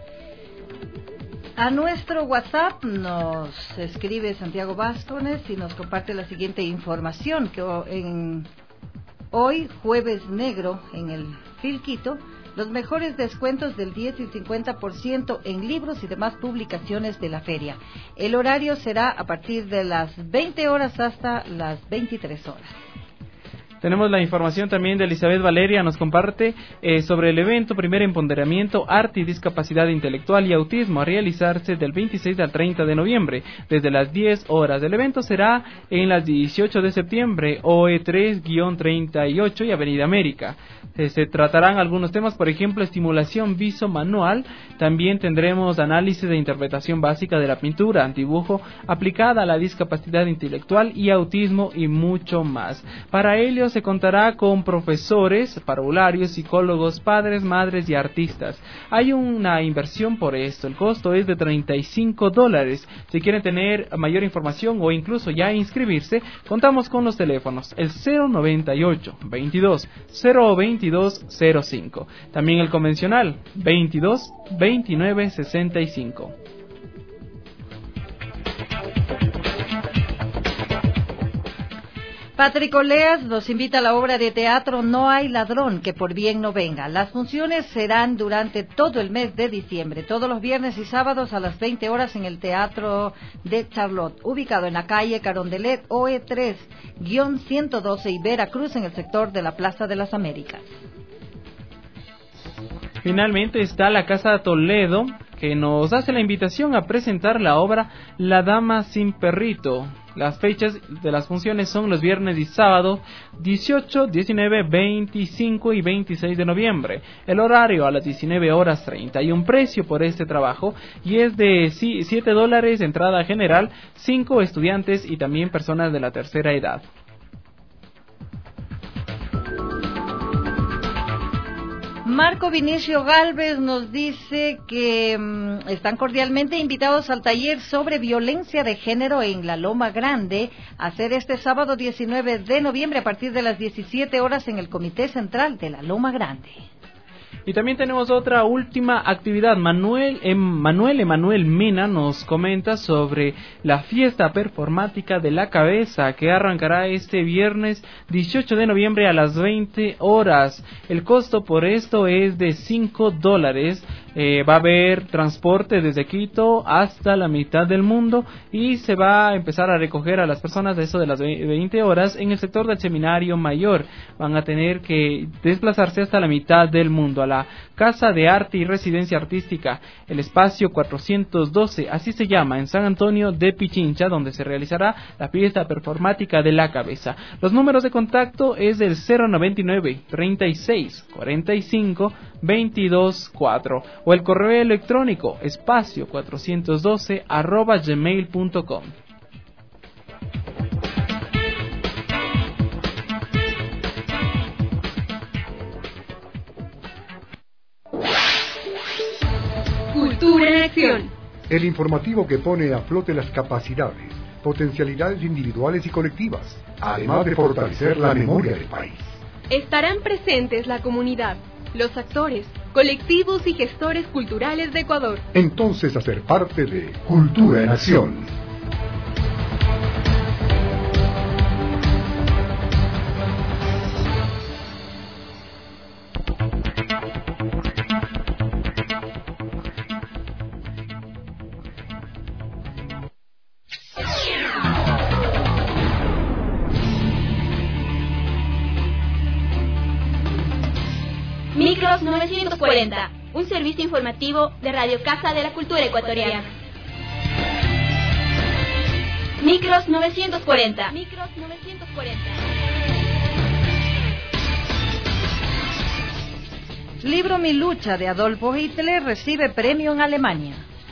A nuestro WhatsApp nos escribe Santiago Bascones y nos comparte la siguiente información, que en hoy, jueves negro, en el Filquito, los mejores descuentos del diez y cincuenta por ciento en libros y demás publicaciones de la feria. El horario será a partir de las veinte horas hasta las veintitrés horas. Tenemos la información también de Elizabeth Valeria, nos comparte eh, sobre el evento Primer Empoderamiento, Arte y Discapacidad Intelectual y Autismo, a realizarse del veintiséis al treinta de noviembre, desde las diez horas. El evento será en las dieciocho de septiembre, O E tres treinta y ocho y Avenida América. Eh, se tratarán algunos temas, por ejemplo, estimulación viso-manual, también tendremos análisis de interpretación básica de la pintura, dibujo aplicada a la discapacidad intelectual y autismo y mucho más. Para ello obra se contará con profesores, parvularios, psicólogos, padres, madres y artistas. Hay una inversión por esto, el costo es de treinta y cinco dólares. Si quieren tener mayor información o incluso ya inscribirse, contamos con los teléfonos, el cero noventa y ocho, veintidós, cero veintidós, cero cinco. También el convencional, veintidós, veintinueve, sesenta y cinco. Patrick Oleas nos invita a la obra de teatro No hay ladrón que por bien no venga. Las funciones serán durante todo el mes de diciembre, todos los viernes y sábados a las veinte horas en el Teatro de Charlotte, ubicado en la calle Carondelet O E tres, ciento doce y Veracruz, en el sector de la Plaza de las Américas. Finalmente está la Casa Toledo, que nos hace la invitación a presentar la obra La Dama sin Perrito. Las fechas de las funciones son los viernes y sábados dieciocho, diecinueve, veinticinco y veintiséis de noviembre. El horario a las diecinueve horas treinta. Hay un precio por este trabajo y es de siete dólares entrada general, cinco estudiantes y también personas de la tercera edad. Marco Vinicio Galvez nos dice que um, están cordialmente invitados al taller sobre violencia de género en la Loma Grande, a ser este sábado diecinueve de noviembre a partir de las diecisiete horas en el Comité Central de la Loma Grande. Y también tenemos otra última actividad. Manuel, em, Manuel Emanuel Mena nos comenta sobre la fiesta performática de la cabeza, que arrancará este viernes dieciocho de noviembre a las veinte horas. El costo por esto es de cinco dólares. Eh, va a haber transporte desde Quito hasta la mitad del mundo y se va a empezar a recoger a las personas de eso de las veinte horas en el sector del Seminario Mayor. Van a tener que desplazarse hasta la mitad del mundo, a la Casa de Arte y Residencia Artística, el espacio cuatrocientos doce, así se llama, en San Antonio de Pichincha, donde se realizará la fiesta performática de la cabeza. Los números de contacto es el cero noventa y nueve, treinta y seis, cuarenta y cinco, veintidós, cuatro o el correo electrónico espacio cuatrocientos doce arroba gmail punto com. Cultura en acción. El informativo que pone a flote las capacidades, potencialidades individuales y colectivas, además de fortalecer la memoria del país. Estarán presentes la comunidad, los actores, colectivos y gestores culturales de Ecuador. Entonces, hacer parte de Cultura en Acción. Micros novecientos cuarenta, un servicio informativo de Radio Casa de la Cultura Ecuatoriana. Micros novecientos cuarenta. Micros novecientos cuarenta. Libro Mi lucha de Adolfo Hitler recibe premio en Alemania.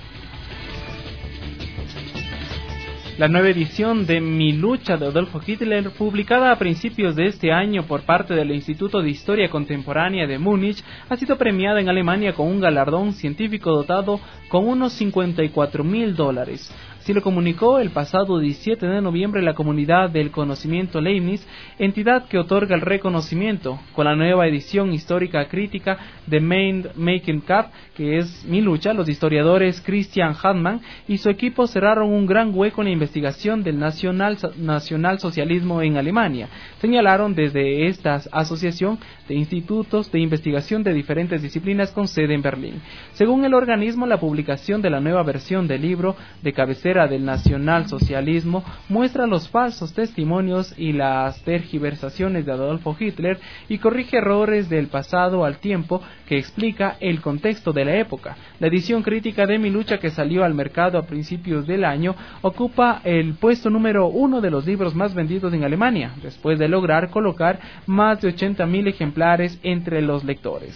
La nueva edición de Mi lucha de Adolfo Hitler, publicada a principios de este año por parte del Instituto de Historia Contemporánea de Múnich, ha sido premiada en Alemania con un galardón científico dotado con unos cincuenta y cuatro mil dólares. Así lo comunicó el pasado diecisiete de noviembre la Comunidad del Conocimiento Leibniz, entidad que otorga el reconocimiento, con la nueva edición histórica crítica de Mind Making Cup, que es Mi lucha. Los historiadores Christian Hartmann y su equipo cerraron un gran hueco en la investigación del nacional, nacionalsocialismo en Alemania. Señalaron desde esta asociación de institutos de investigación de diferentes disciplinas con sede en Berlín. Según el organismo, la publicación de la nueva versión del libro de cabecera del nacionalsocialismo muestra los falsos testimonios y las tergiversaciones de Adolfo Hitler y corrige errores del pasado al tiempo que explica el contexto de la época. La edición crítica de Mi lucha, que salió al mercado a principios del año, ocupa el puesto número uno de los libros más vendidos en Alemania, después de lograr colocar más de ochenta mil ejemplares entre los lectores.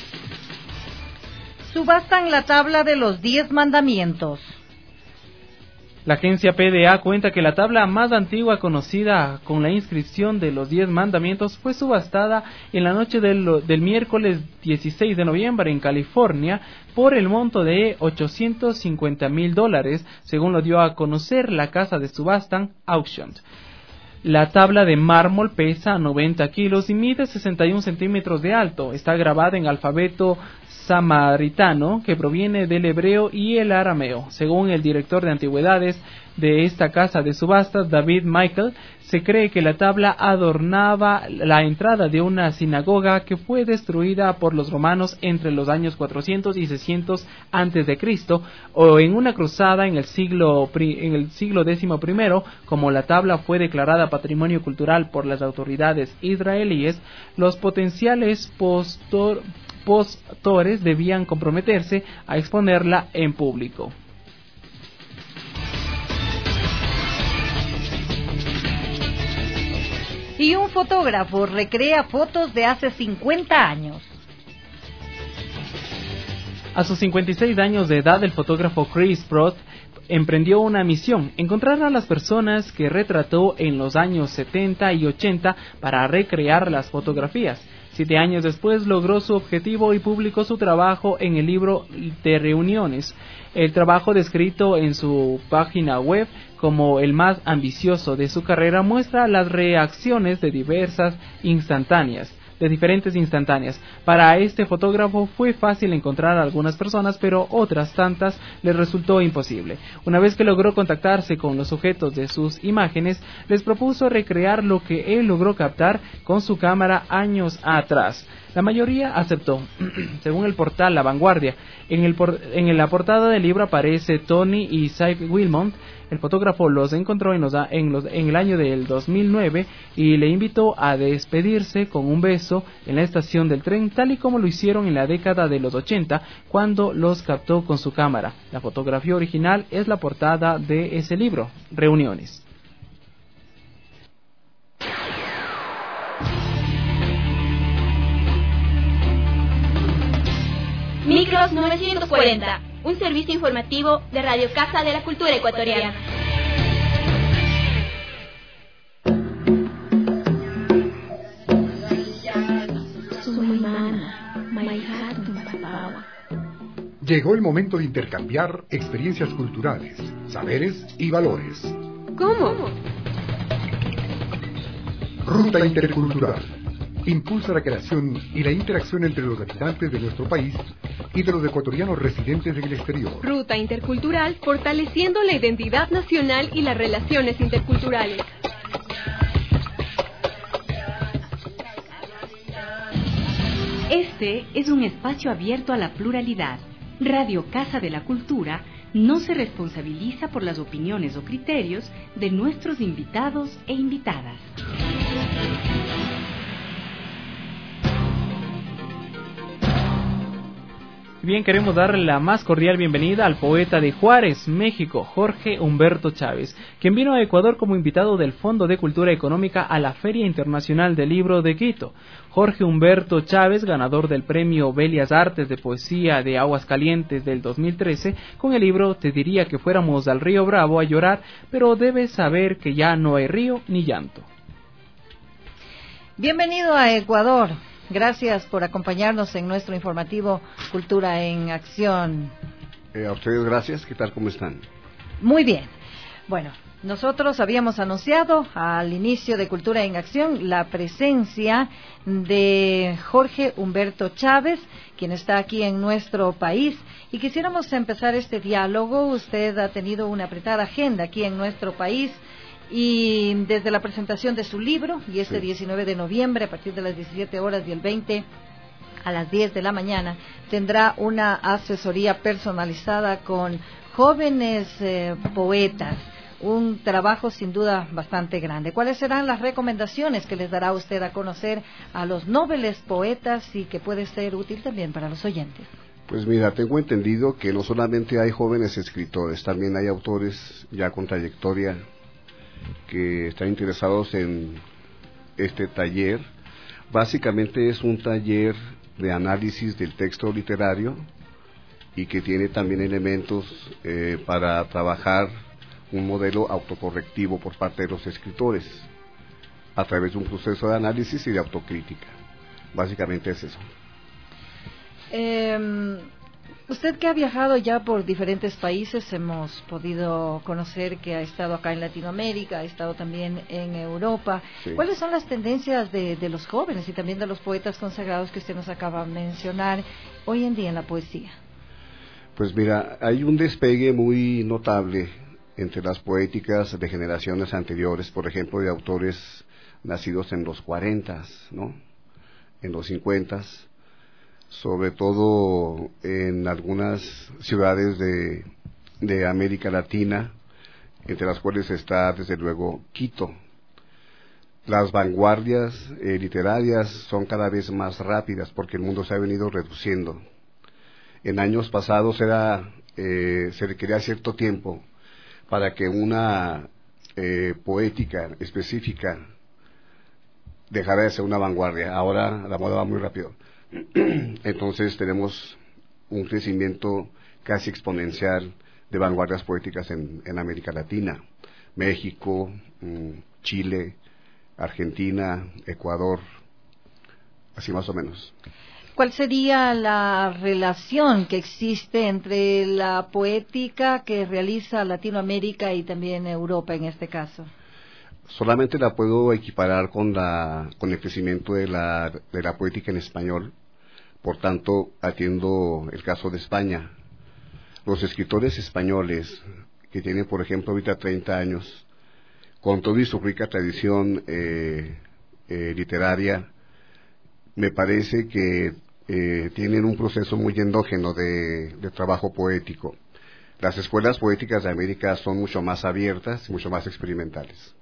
Subastan la tabla de los diez mandamientos. La agencia P D A cuenta que la tabla más antigua conocida con la inscripción de los diez mandamientos fue subastada en la noche del, del miércoles dieciséis de noviembre en California por el monto de ochocientos cincuenta mil dólares, según lo dio a conocer la casa de subasta Auction. La tabla de mármol pesa noventa kilos y mide sesenta y un centímetros de alto. Está grabada en alfabeto samaritano que proviene del hebreo y el arameo. Según el director de antigüedades de esta casa de subastas, David Michael, se cree que la tabla adornaba la entrada de una sinagoga que fue destruida por los romanos entre los años cuatrocientos y seiscientos antes de Cristo, o en una cruzada en el siglo en el siglo décimo primero. Como la tabla fue declarada Patrimonio Cultural por las autoridades israelíes, los potenciales postor, postores debían comprometerse a exponerla en público. Y un fotógrafo recrea fotos de hace cincuenta años. A sus cincuenta y seis años de edad, el fotógrafo Chris Proth emprendió una misión: encontrar a las personas que retrató en los años setenta y ochenta para recrear las fotografías. Siete años después logró su objetivo y publicó su trabajo en el libro de reuniones. El trabajo, descrito en su página web como el más ambicioso de su carrera, muestra las reacciones de diversas instantáneas. de diferentes instantáneas. Para este fotógrafo fue fácil encontrar a algunas personas, pero otras tantas les resultó imposible. Una vez que logró contactarse con los sujetos de sus imágenes, les propuso recrear lo que él logró captar con su cámara años atrás. La mayoría aceptó. Según el portal La Vanguardia, en, el por, en la portada del libro aparece Tony y Cy Wilmont. El fotógrafo los encontró en, los, en, los, en el año del dos mil nueve y le invitó a despedirse con un beso en la estación del tren, tal y como lo hicieron en la década de los ochenta, cuando los captó con su cámara. La fotografía original es la portada de ese libro, Reuniones. Micros novecientos cuarenta, un servicio informativo de Radio Casa de la Cultura Ecuatoriana. Llegó el momento de intercambiar experiencias culturales, saberes y valores. ¿Cómo? Ruta Intercultural. Impulsa la creación y la interacción entre los habitantes de nuestro país y de los ecuatorianos residentes en el exterior. Ruta Intercultural, fortaleciendo la identidad nacional y las relaciones interculturales. Este es un espacio abierto a la pluralidad. Radio Casa de la Cultura no se responsabiliza por las opiniones o criterios de nuestros invitados e invitadas. Bien, queremos darle la más cordial bienvenida al poeta de Juárez, México, Jorge Humberto Chávez, quien vino a Ecuador como invitado del Fondo de Cultura Económica a la Feria Internacional del Libro de Quito. Jorge Humberto Chávez, ganador del Premio Bellas Artes de Poesía de Aguascalientes del dos mil trece, con el libro Te diría que fuéramos al río Bravo a llorar, pero debes saber que ya no hay río ni llanto. Bienvenido a Ecuador. Gracias por acompañarnos en nuestro informativo Cultura en Acción. Eh, a ustedes gracias. ¿Qué tal? ¿Cómo están? Muy bien. Bueno, nosotros habíamos anunciado al inicio de Cultura en Acción la presencia de Jorge Humberto Chávez, quien está aquí en nuestro país, y quisiéramos empezar este diálogo. Usted ha tenido una apretada agenda aquí en nuestro país, y desde la presentación de su libro, y este sí. diecinueve de noviembre, a partir de las diecisiete horas y el veinte a las diez de la mañana, tendrá una asesoría personalizada con jóvenes eh, poetas, un trabajo sin duda bastante grande. ¿Cuáles serán las recomendaciones que les dará usted a conocer a los nobles poetas y que puede ser útil también para los oyentes? Pues mira, tengo entendido que no solamente hay jóvenes escritores, también hay autores ya con trayectoria que están interesados en este taller. Básicamente es un taller de análisis del texto literario y que tiene también elementos eh, para trabajar un modelo autocorrectivo por parte de los escritores, a través de un proceso de análisis y de autocrítica. Básicamente es eso. Eh, usted que ha viajado ya por diferentes países, hemos podido conocer que ha estado acá en Latinoamérica, ha estado también en Europa. Sí. ¿Cuáles son las tendencias de, de los jóvenes y también de los poetas consagrados que usted nos acaba de mencionar hoy en día en la poesía? Pues mira, hay un despegue muy notable entre las poéticas de generaciones anteriores, por ejemplo, de autores nacidos en los cuarentas, ¿no? En los cincuentas, sobre todo en algunas ciudades de, de América Latina, entre las cuales está desde luego Quito. Las vanguardias eh, literarias son cada vez más rápidas porque el mundo se ha venido reduciendo. En años pasados era eh, se requería cierto tiempo para que una eh, poética específica dejara de ser una vanguardia. Ahora la moda va muy rápido. Entonces tenemos un crecimiento casi exponencial de vanguardias poéticas en, en América Latina, México, Chile, Argentina, Ecuador, así más o menos. ¿Cuál sería la relación que existe entre la poética que realiza Latinoamérica y también Europa en este caso? Solamente la puedo equiparar con la con el crecimiento de la de la poética en español. Por tanto, atiendo el caso de España. Los escritores españoles que tienen, por ejemplo, ahorita treinta años, con toda y su rica tradición eh, eh, literaria, me parece que eh, tienen un proceso muy endógeno de, de trabajo poético. Las escuelas poéticas de América son mucho más abiertas y mucho más experimentales.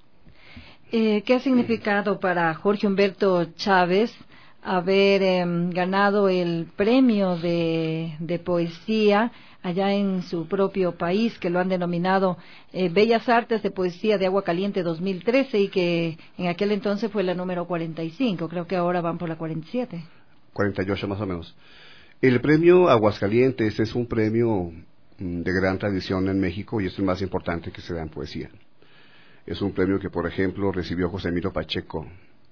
Eh, ¿Qué ha significado para Jorge Humberto Chávez haber eh, ganado el premio de, de poesía allá en su propio país, que lo han denominado eh, Bellas Artes de Poesía de Agua Caliente dos mil trece, y que en aquel entonces fue la número cuarenta y cinco, creo que ahora van por la cuarenta y siete? cuarenta y ocho más o menos. El premio Aguascalientes es un premio de gran tradición en México y es el más importante que se da en poesía. Es un premio que, por ejemplo, recibió José Emilio Pacheco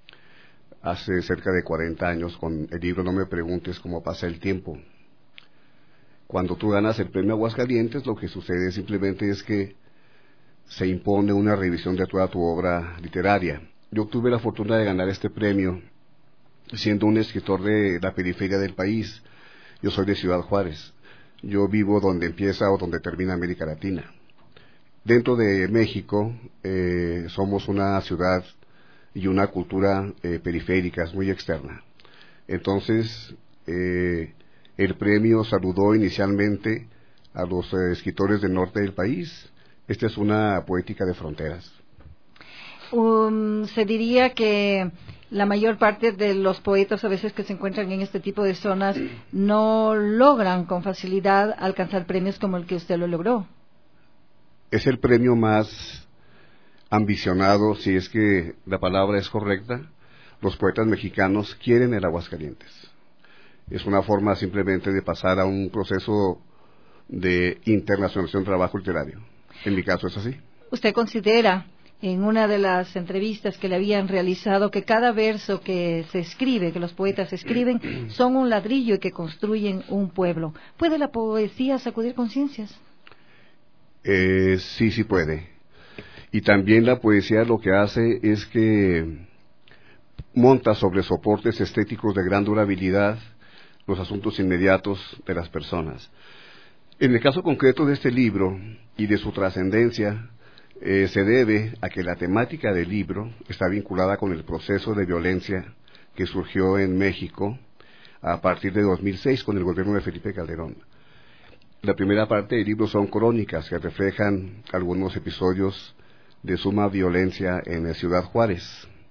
hace cerca de cuarenta años con el libro No me preguntes cómo pasa el tiempo. Cuando tú ganas el premio Aguascalientes, lo que sucede simplemente es que se impone una revisión de toda tu obra literaria. Yo tuve la fortuna de ganar este premio siendo un escritor de la periferia del país. Yo soy de Ciudad Juárez. Yo vivo donde empieza o donde termina América Latina. Dentro de México eh, somos una ciudad y una cultura eh, periféricas muy externa. Entonces, eh, el premio saludó inicialmente a los eh, escritores del norte del país. Esta es una poética de fronteras. Um, se diría que la mayor parte de los poetas a veces que se encuentran en este tipo de zonas no logran con facilidad alcanzar premios como el que usted lo logró. Es el premio más ambicionado, si es que la palabra es correcta. Los poetas mexicanos quieren el Aguascalientes. Es una forma simplemente de pasar a un proceso de internacionalización del trabajo literario. En mi caso es así. ¿Usted considera, en una de las entrevistas que le habían realizado, que cada verso que se escribe, que los poetas escriben, son un ladrillo y que construyen un pueblo? ¿Puede la poesía sacudir conciencias? Eh, sí, sí puede. Y también la poesía lo que hace es que monta sobre soportes estéticos de gran durabilidad los asuntos inmediatos de las personas. En el caso concreto de este libro y de su trascendencia, eh, se debe a que la temática del libro está vinculada con el proceso de violencia que surgió en México a partir de dos mil seis con el gobierno de Felipe Calderón. La primera parte del libro son crónicas que reflejan algunos episodios de suma violencia en Ciudad Juárez.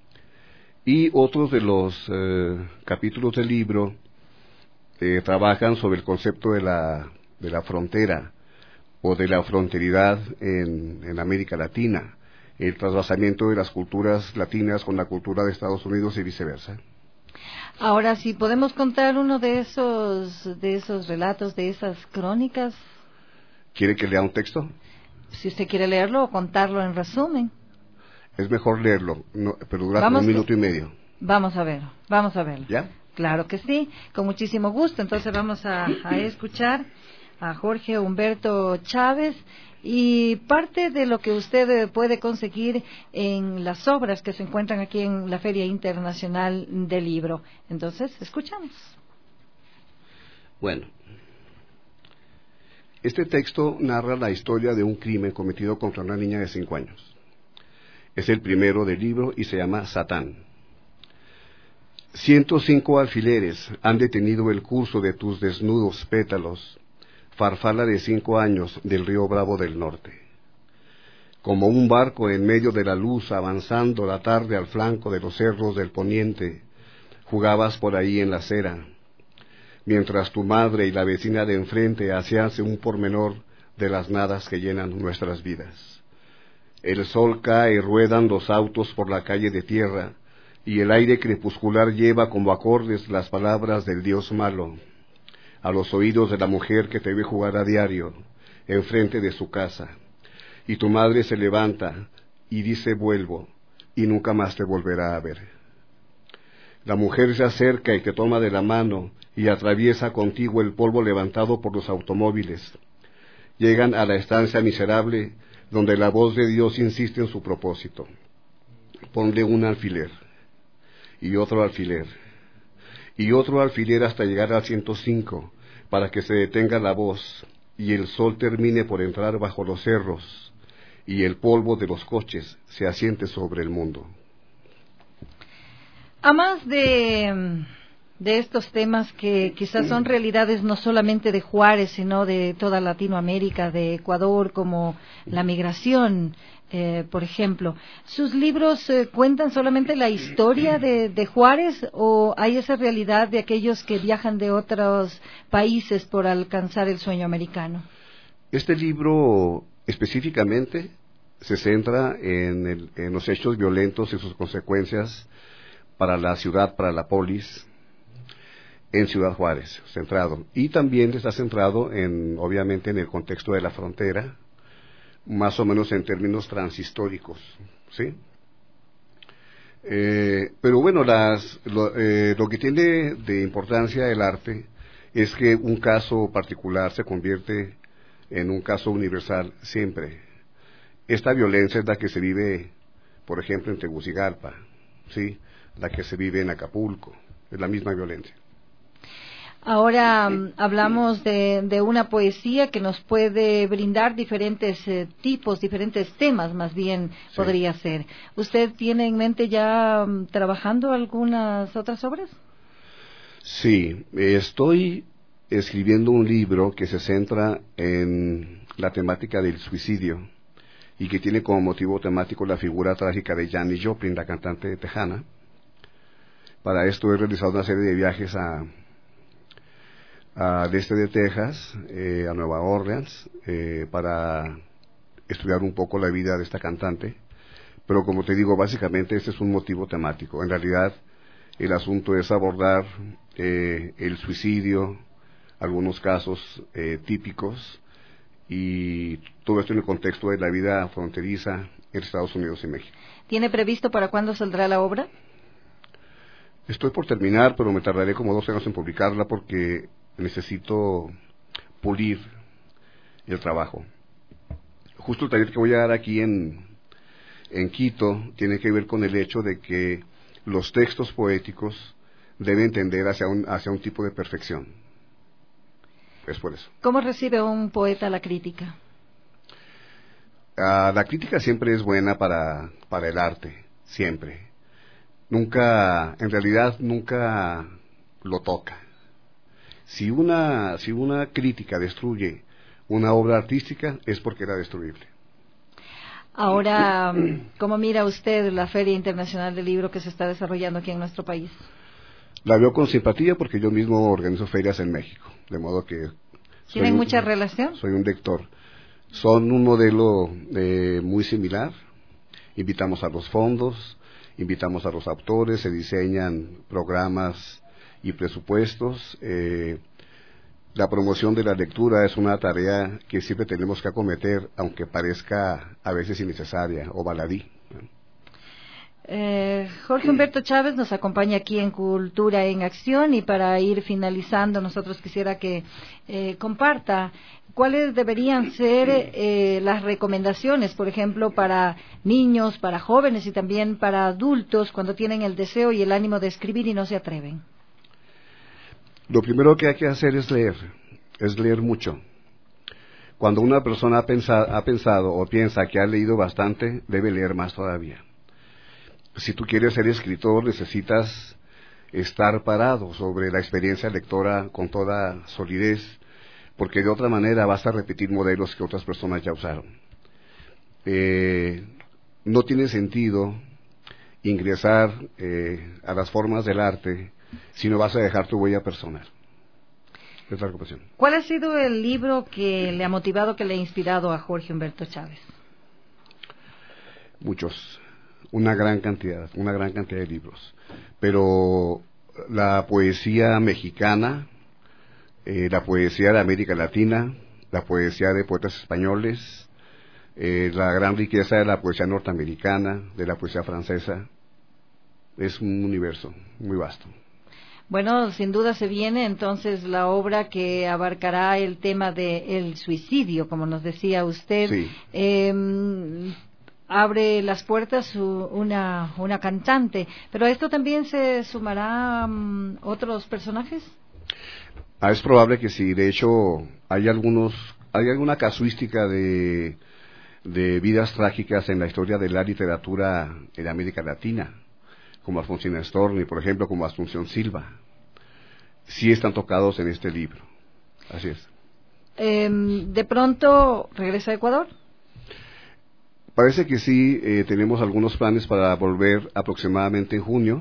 Y otros de los eh, capítulos del libro eh, trabajan sobre el concepto de la, de la frontera o de la fronteridad en, en América Latina, el trasvasamiento de las culturas latinas con la cultura de Estados Unidos y viceversa. Ahora, si podemos contar uno de esos de esos relatos, de esas crónicas. ¿Quiere que lea un texto? si usted quiere leerlo o contarlo en resumen. Es mejor leerlo, no, pero dura Vamos un que- minuto y medio. Vamos a ver, vamos a verlo. ¿Ya? Claro que sí, con muchísimo gusto. Entonces vamos a, a escuchar a Jorge Humberto Chávez y parte de lo que usted eh, puede conseguir en las obras que se encuentran aquí en la Feria Internacional del Libro. Entonces, escuchamos. Bueno, este texto narra la historia de un crimen cometido contra una niña de cinco años. Es el primero del libro y se llama Satán. Ciento cinco alfileres han detenido el curso de tus desnudos pétalos, farfala de cinco años del río Bravo del Norte. Como un barco en medio de la luz avanzando la tarde al flanco de los cerros del poniente, jugabas por ahí en la acera, mientras tu madre y la vecina de enfrente hacíanse un pormenor de las nadas que llenan nuestras vidas. El sol cae y ruedan los autos por la calle de tierra, y el aire crepuscular lleva como acordes las palabras del Dios malo, a los oídos de la mujer que te ve jugar a diario, enfrente de su casa. Y tu madre se levanta y dice vuelvo, y nunca más te volverá a ver. La mujer se acerca y te toma de la mano, y atraviesa contigo el polvo levantado por los automóviles. Llegan a la estancia miserable, donde la voz de Dios insiste en su propósito. Ponle un alfiler, y otro alfiler, y otro alfiler hasta llegar al ciento cinco, para que se detenga la voz, y el sol termine por entrar bajo los cerros, y el polvo de los coches se asiente sobre el mundo. A más de, de estos temas que quizás son realidades no solamente de Juárez, sino de toda Latinoamérica, de Ecuador, como la migración, eh, por ejemplo, ¿sus libros eh, cuentan solamente la historia de, de Juárez o hay esa realidad de aquellos que viajan de otros países por alcanzar el sueño americano? Este libro específicamente se centra en, el, en los hechos violentos y sus consecuencias para la ciudad, para la polis, en Ciudad Juárez, centrado. Y también está centrado, en, obviamente, en el contexto de la frontera, más o menos en términos transhistóricos, ¿sí? Eh, pero bueno, las, lo, eh, lo que tiene de importancia el arte es que un caso particular se convierte en un caso universal siempre. Esta violencia es la que se vive, por ejemplo, en Tegucigalpa, ¿sí? La que se vive en Acapulco, es la misma violencia. Ahora um, hablamos de, de una poesía que nos puede brindar diferentes eh, tipos, diferentes temas, más bien sí. Podría ser. ¿Usted tiene en mente ya um, trabajando algunas otras obras? Sí, estoy escribiendo un libro que se centra en la temática del suicidio y que tiene como motivo temático la figura trágica de Janis Joplin, la cantante tejana. Para esto he realizado una serie de viajes a al este de Texas, eh, a Nueva Orleans, eh, para estudiar un poco la vida de esta cantante, pero como te digo, básicamente este es un motivo temático. En realidad, el asunto es abordar eh, el suicidio, algunos casos eh, típicos, y todo esto en el contexto de la vida fronteriza entre Estados Unidos y México. ¿Tiene previsto para cuándo saldrá la obra? Estoy por terminar, pero me tardaré como dos años en publicarla porque necesito pulir el trabajo. Justo el taller que voy a dar aquí en, en Quito tiene que ver con el hecho de que los textos poéticos deben tender hacia un, hacia un tipo de perfección. Es por eso. ¿Cómo recibe un poeta la crítica? Uh, la crítica siempre es buena para, para el arte, siempre. Nunca, en realidad nunca lo toca. Si una, si una crítica destruye una obra artística es porque era destruible. Ahora, ¿cómo mira usted la Feria Internacional del Libro que se está desarrollando aquí en nuestro país? La veo con simpatía porque yo mismo organizo ferias en México, de modo que... ¿Tienen un, mucha relación? Soy un lector. Son un modelo eh, muy similar. Invitamos a los fondos, invitamos a los autores, se diseñan programas y presupuestos, eh, la promoción de la lectura es una tarea que siempre tenemos que acometer, aunque parezca a veces innecesaria o baladí. Eh, Jorge Humberto Chávez nos acompaña aquí en Cultura en Acción, y para ir finalizando nosotros quisiera que eh, comparta cuáles deberían ser eh, las recomendaciones, por ejemplo, para niños, para jóvenes y también para adultos cuando tienen el deseo y el ánimo de escribir y no se atreven. Lo primero que hay que hacer es leer, es leer mucho. Cuando una persona ha pensado, ha pensado o piensa que ha leído bastante, debe leer más todavía. Si tú quieres ser escritor, necesitas estar parado sobre la experiencia lectora con toda solidez, porque de otra manera vas a repetir modelos que otras personas ya usaron. Eh, no tiene sentido ingresar eh, a las formas del arte si no vas a dejar tu huella personal. Es la ocupación. ¿Cuál ha sido el libro que le ha motivado, que le ha inspirado a Jorge Humberto Chávez? Muchos, una gran cantidad, una gran cantidad de libros. Pero la poesía mexicana, eh, la poesía de América Latina, la poesía de poetas españoles, eh, la gran riqueza de la poesía norteamericana, de la poesía francesa, es un universo muy vasto. Bueno, sin duda se viene entonces la obra que abarcará el tema del suicidio, como nos decía usted. Sí. Eh, abre las puertas una, una cantante, pero ¿a esto también se sumará um, otros personajes? Ah, es probable que sí. De hecho, hay algunos, hay alguna casuística de, de vidas trágicas en la historia de la literatura en América Latina, como Alfonsina Storni, por ejemplo, como Asunción Silva. Sí están tocados en este libro. Así es. Eh, ¿De pronto regresa a Ecuador? Parece que sí. Eh, tenemos algunos planes para volver aproximadamente en junio.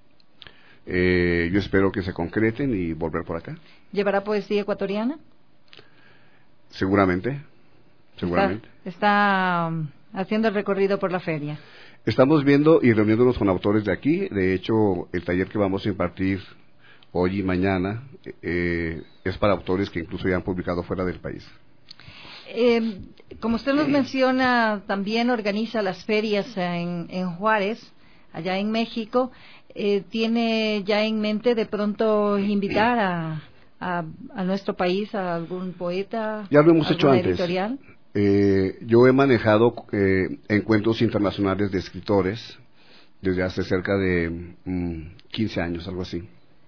Eh, yo espero que se concreten y volver por acá. ¿Llevará poesía ecuatoriana? Seguramente, seguramente. Está, está um, haciendo el recorrido por la feria. Estamos viendo y reuniéndonos con autores de aquí. De hecho, el taller que vamos a impartir hoy y mañana eh, es para autores que incluso ya han publicado fuera del país. Eh, como usted nos menciona, también organiza las ferias en, en Juárez, allá en México. Eh, ¿Tiene ya en mente de pronto invitar a, a, a nuestro país a algún poeta? Ya lo hemos hecho antes. Editorial? Eh, yo he manejado eh, encuentros internacionales de escritores desde hace cerca de mm, quince años, algo así.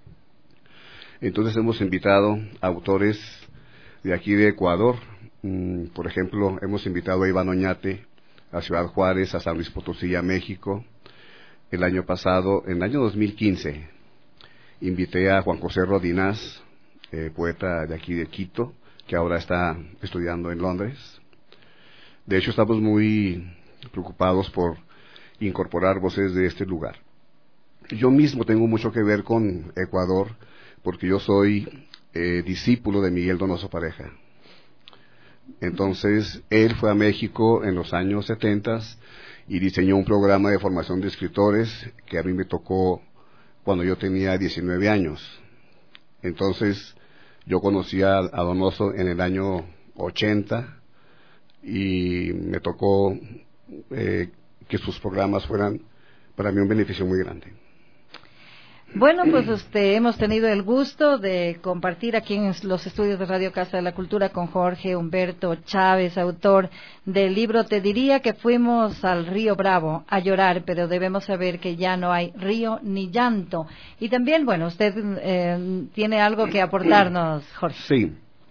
Entonces hemos invitado a autores de aquí de Ecuador. Mm, por ejemplo, hemos invitado a Iván Oñate a Ciudad Juárez, a San Luis Potosí, a México. El año pasado, en el año dos mil quince, invité a Juan José Rodinás, eh, poeta de aquí de Quito, que ahora está estudiando en Londres. De hecho, estamos muy preocupados por incorporar voces de este lugar. Yo mismo tengo mucho que ver con Ecuador, porque yo soy eh, discípulo de Miguel Donoso Pareja. Entonces, él fue a México en los años setenta y diseñó un programa de formación de escritores que a mí me tocó cuando yo tenía diecinueve años. Entonces, yo conocí a, a Donoso en el año ochenta, y me tocó eh, que sus programas fueran para mí un beneficio muy grande. Bueno, pues este, hemos tenido el gusto de compartir aquí en los estudios de Radio Casa de la Cultura con Jorge Humberto Chávez, autor del libro Te diría que fuimos al río Bravo a llorar, pero debemos saber que ya no hay río ni llanto. Y también, bueno, usted eh, tiene algo que aportarnos, Jorge. Sí.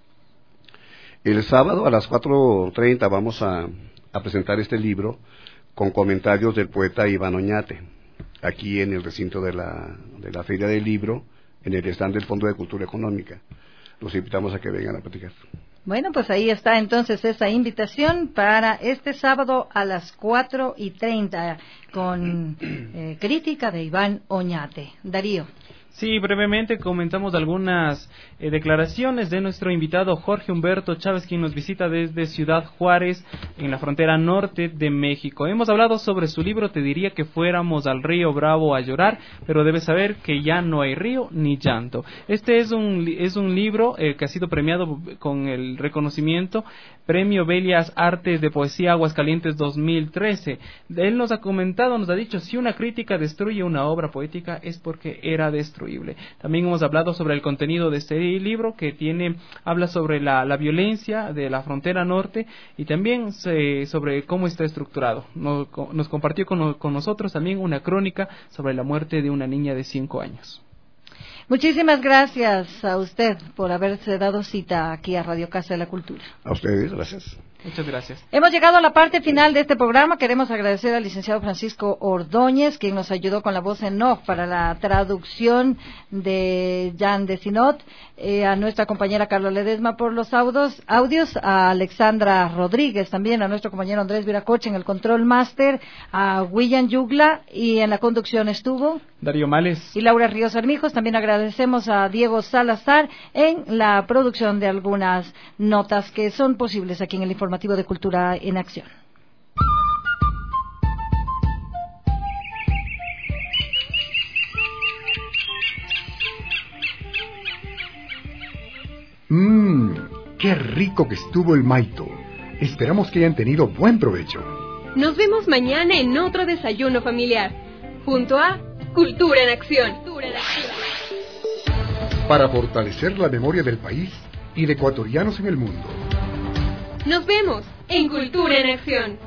El sábado a las cuatro treinta vamos a, a presentar este libro con comentarios del poeta Iván Oñate, aquí en el recinto de la, de la Feria del Libro, en el stand del Fondo de Cultura Económica. Los invitamos a que vengan a platicar. Bueno, pues ahí está entonces esa invitación para este sábado a las cuatro y treinta con eh, crítica de Iván Oñate. Darío. Sí, brevemente comentamos algunas eh, declaraciones de nuestro invitado Jorge Humberto Chávez, quien nos visita desde Ciudad Juárez, en la frontera norte de México. Hemos hablado sobre su libro Te diría que fuéramos al río Bravo a llorar, pero debes saber que ya no hay río ni llanto. Este es un, es un libro eh, que ha sido premiado con el reconocimiento Premio Bellas Artes de Poesía Aguascalientes dos mil trece. Él nos ha comentado, nos ha dicho, si una crítica destruye una obra poética es porque era destruida. También hemos hablado sobre el contenido de este libro, que tiene habla sobre la, la violencia de la frontera norte y también se, sobre cómo está estructurado. Nos, nos compartió con, con nosotros también una crónica sobre la muerte de una niña de cinco años. Muchísimas gracias a usted por haberse dado cita aquí a Radio Casa de la Cultura. A ustedes, gracias. Muchas gracias. Hemos llegado a la parte final de este programa. Queremos agradecer al licenciado Francisco Ordóñez, quien nos ayudó con la voz en off para la traducción de Jan de Sinot, eh, a nuestra compañera Carlos Ledesma por los audios, audios, a Alexandra Rodríguez también, a nuestro compañero Andrés Viracoche en el control máster, a William Yugla, y en la conducción estuvo Darío Males y Laura Ríos Armijos. También agradecemos a Diego Salazar en la producción de algunas notas que son posibles aquí en el informativo de Cultura en Acción. Mmm, qué rico que estuvo el maito. Esperamos que hayan tenido buen provecho. Nos vemos mañana en otro desayuno familiar, junto a Cultura en Acción. Para fortalecer la memoria del país y de ecuatorianos en el mundo. Nos vemos en Cultura en Acción.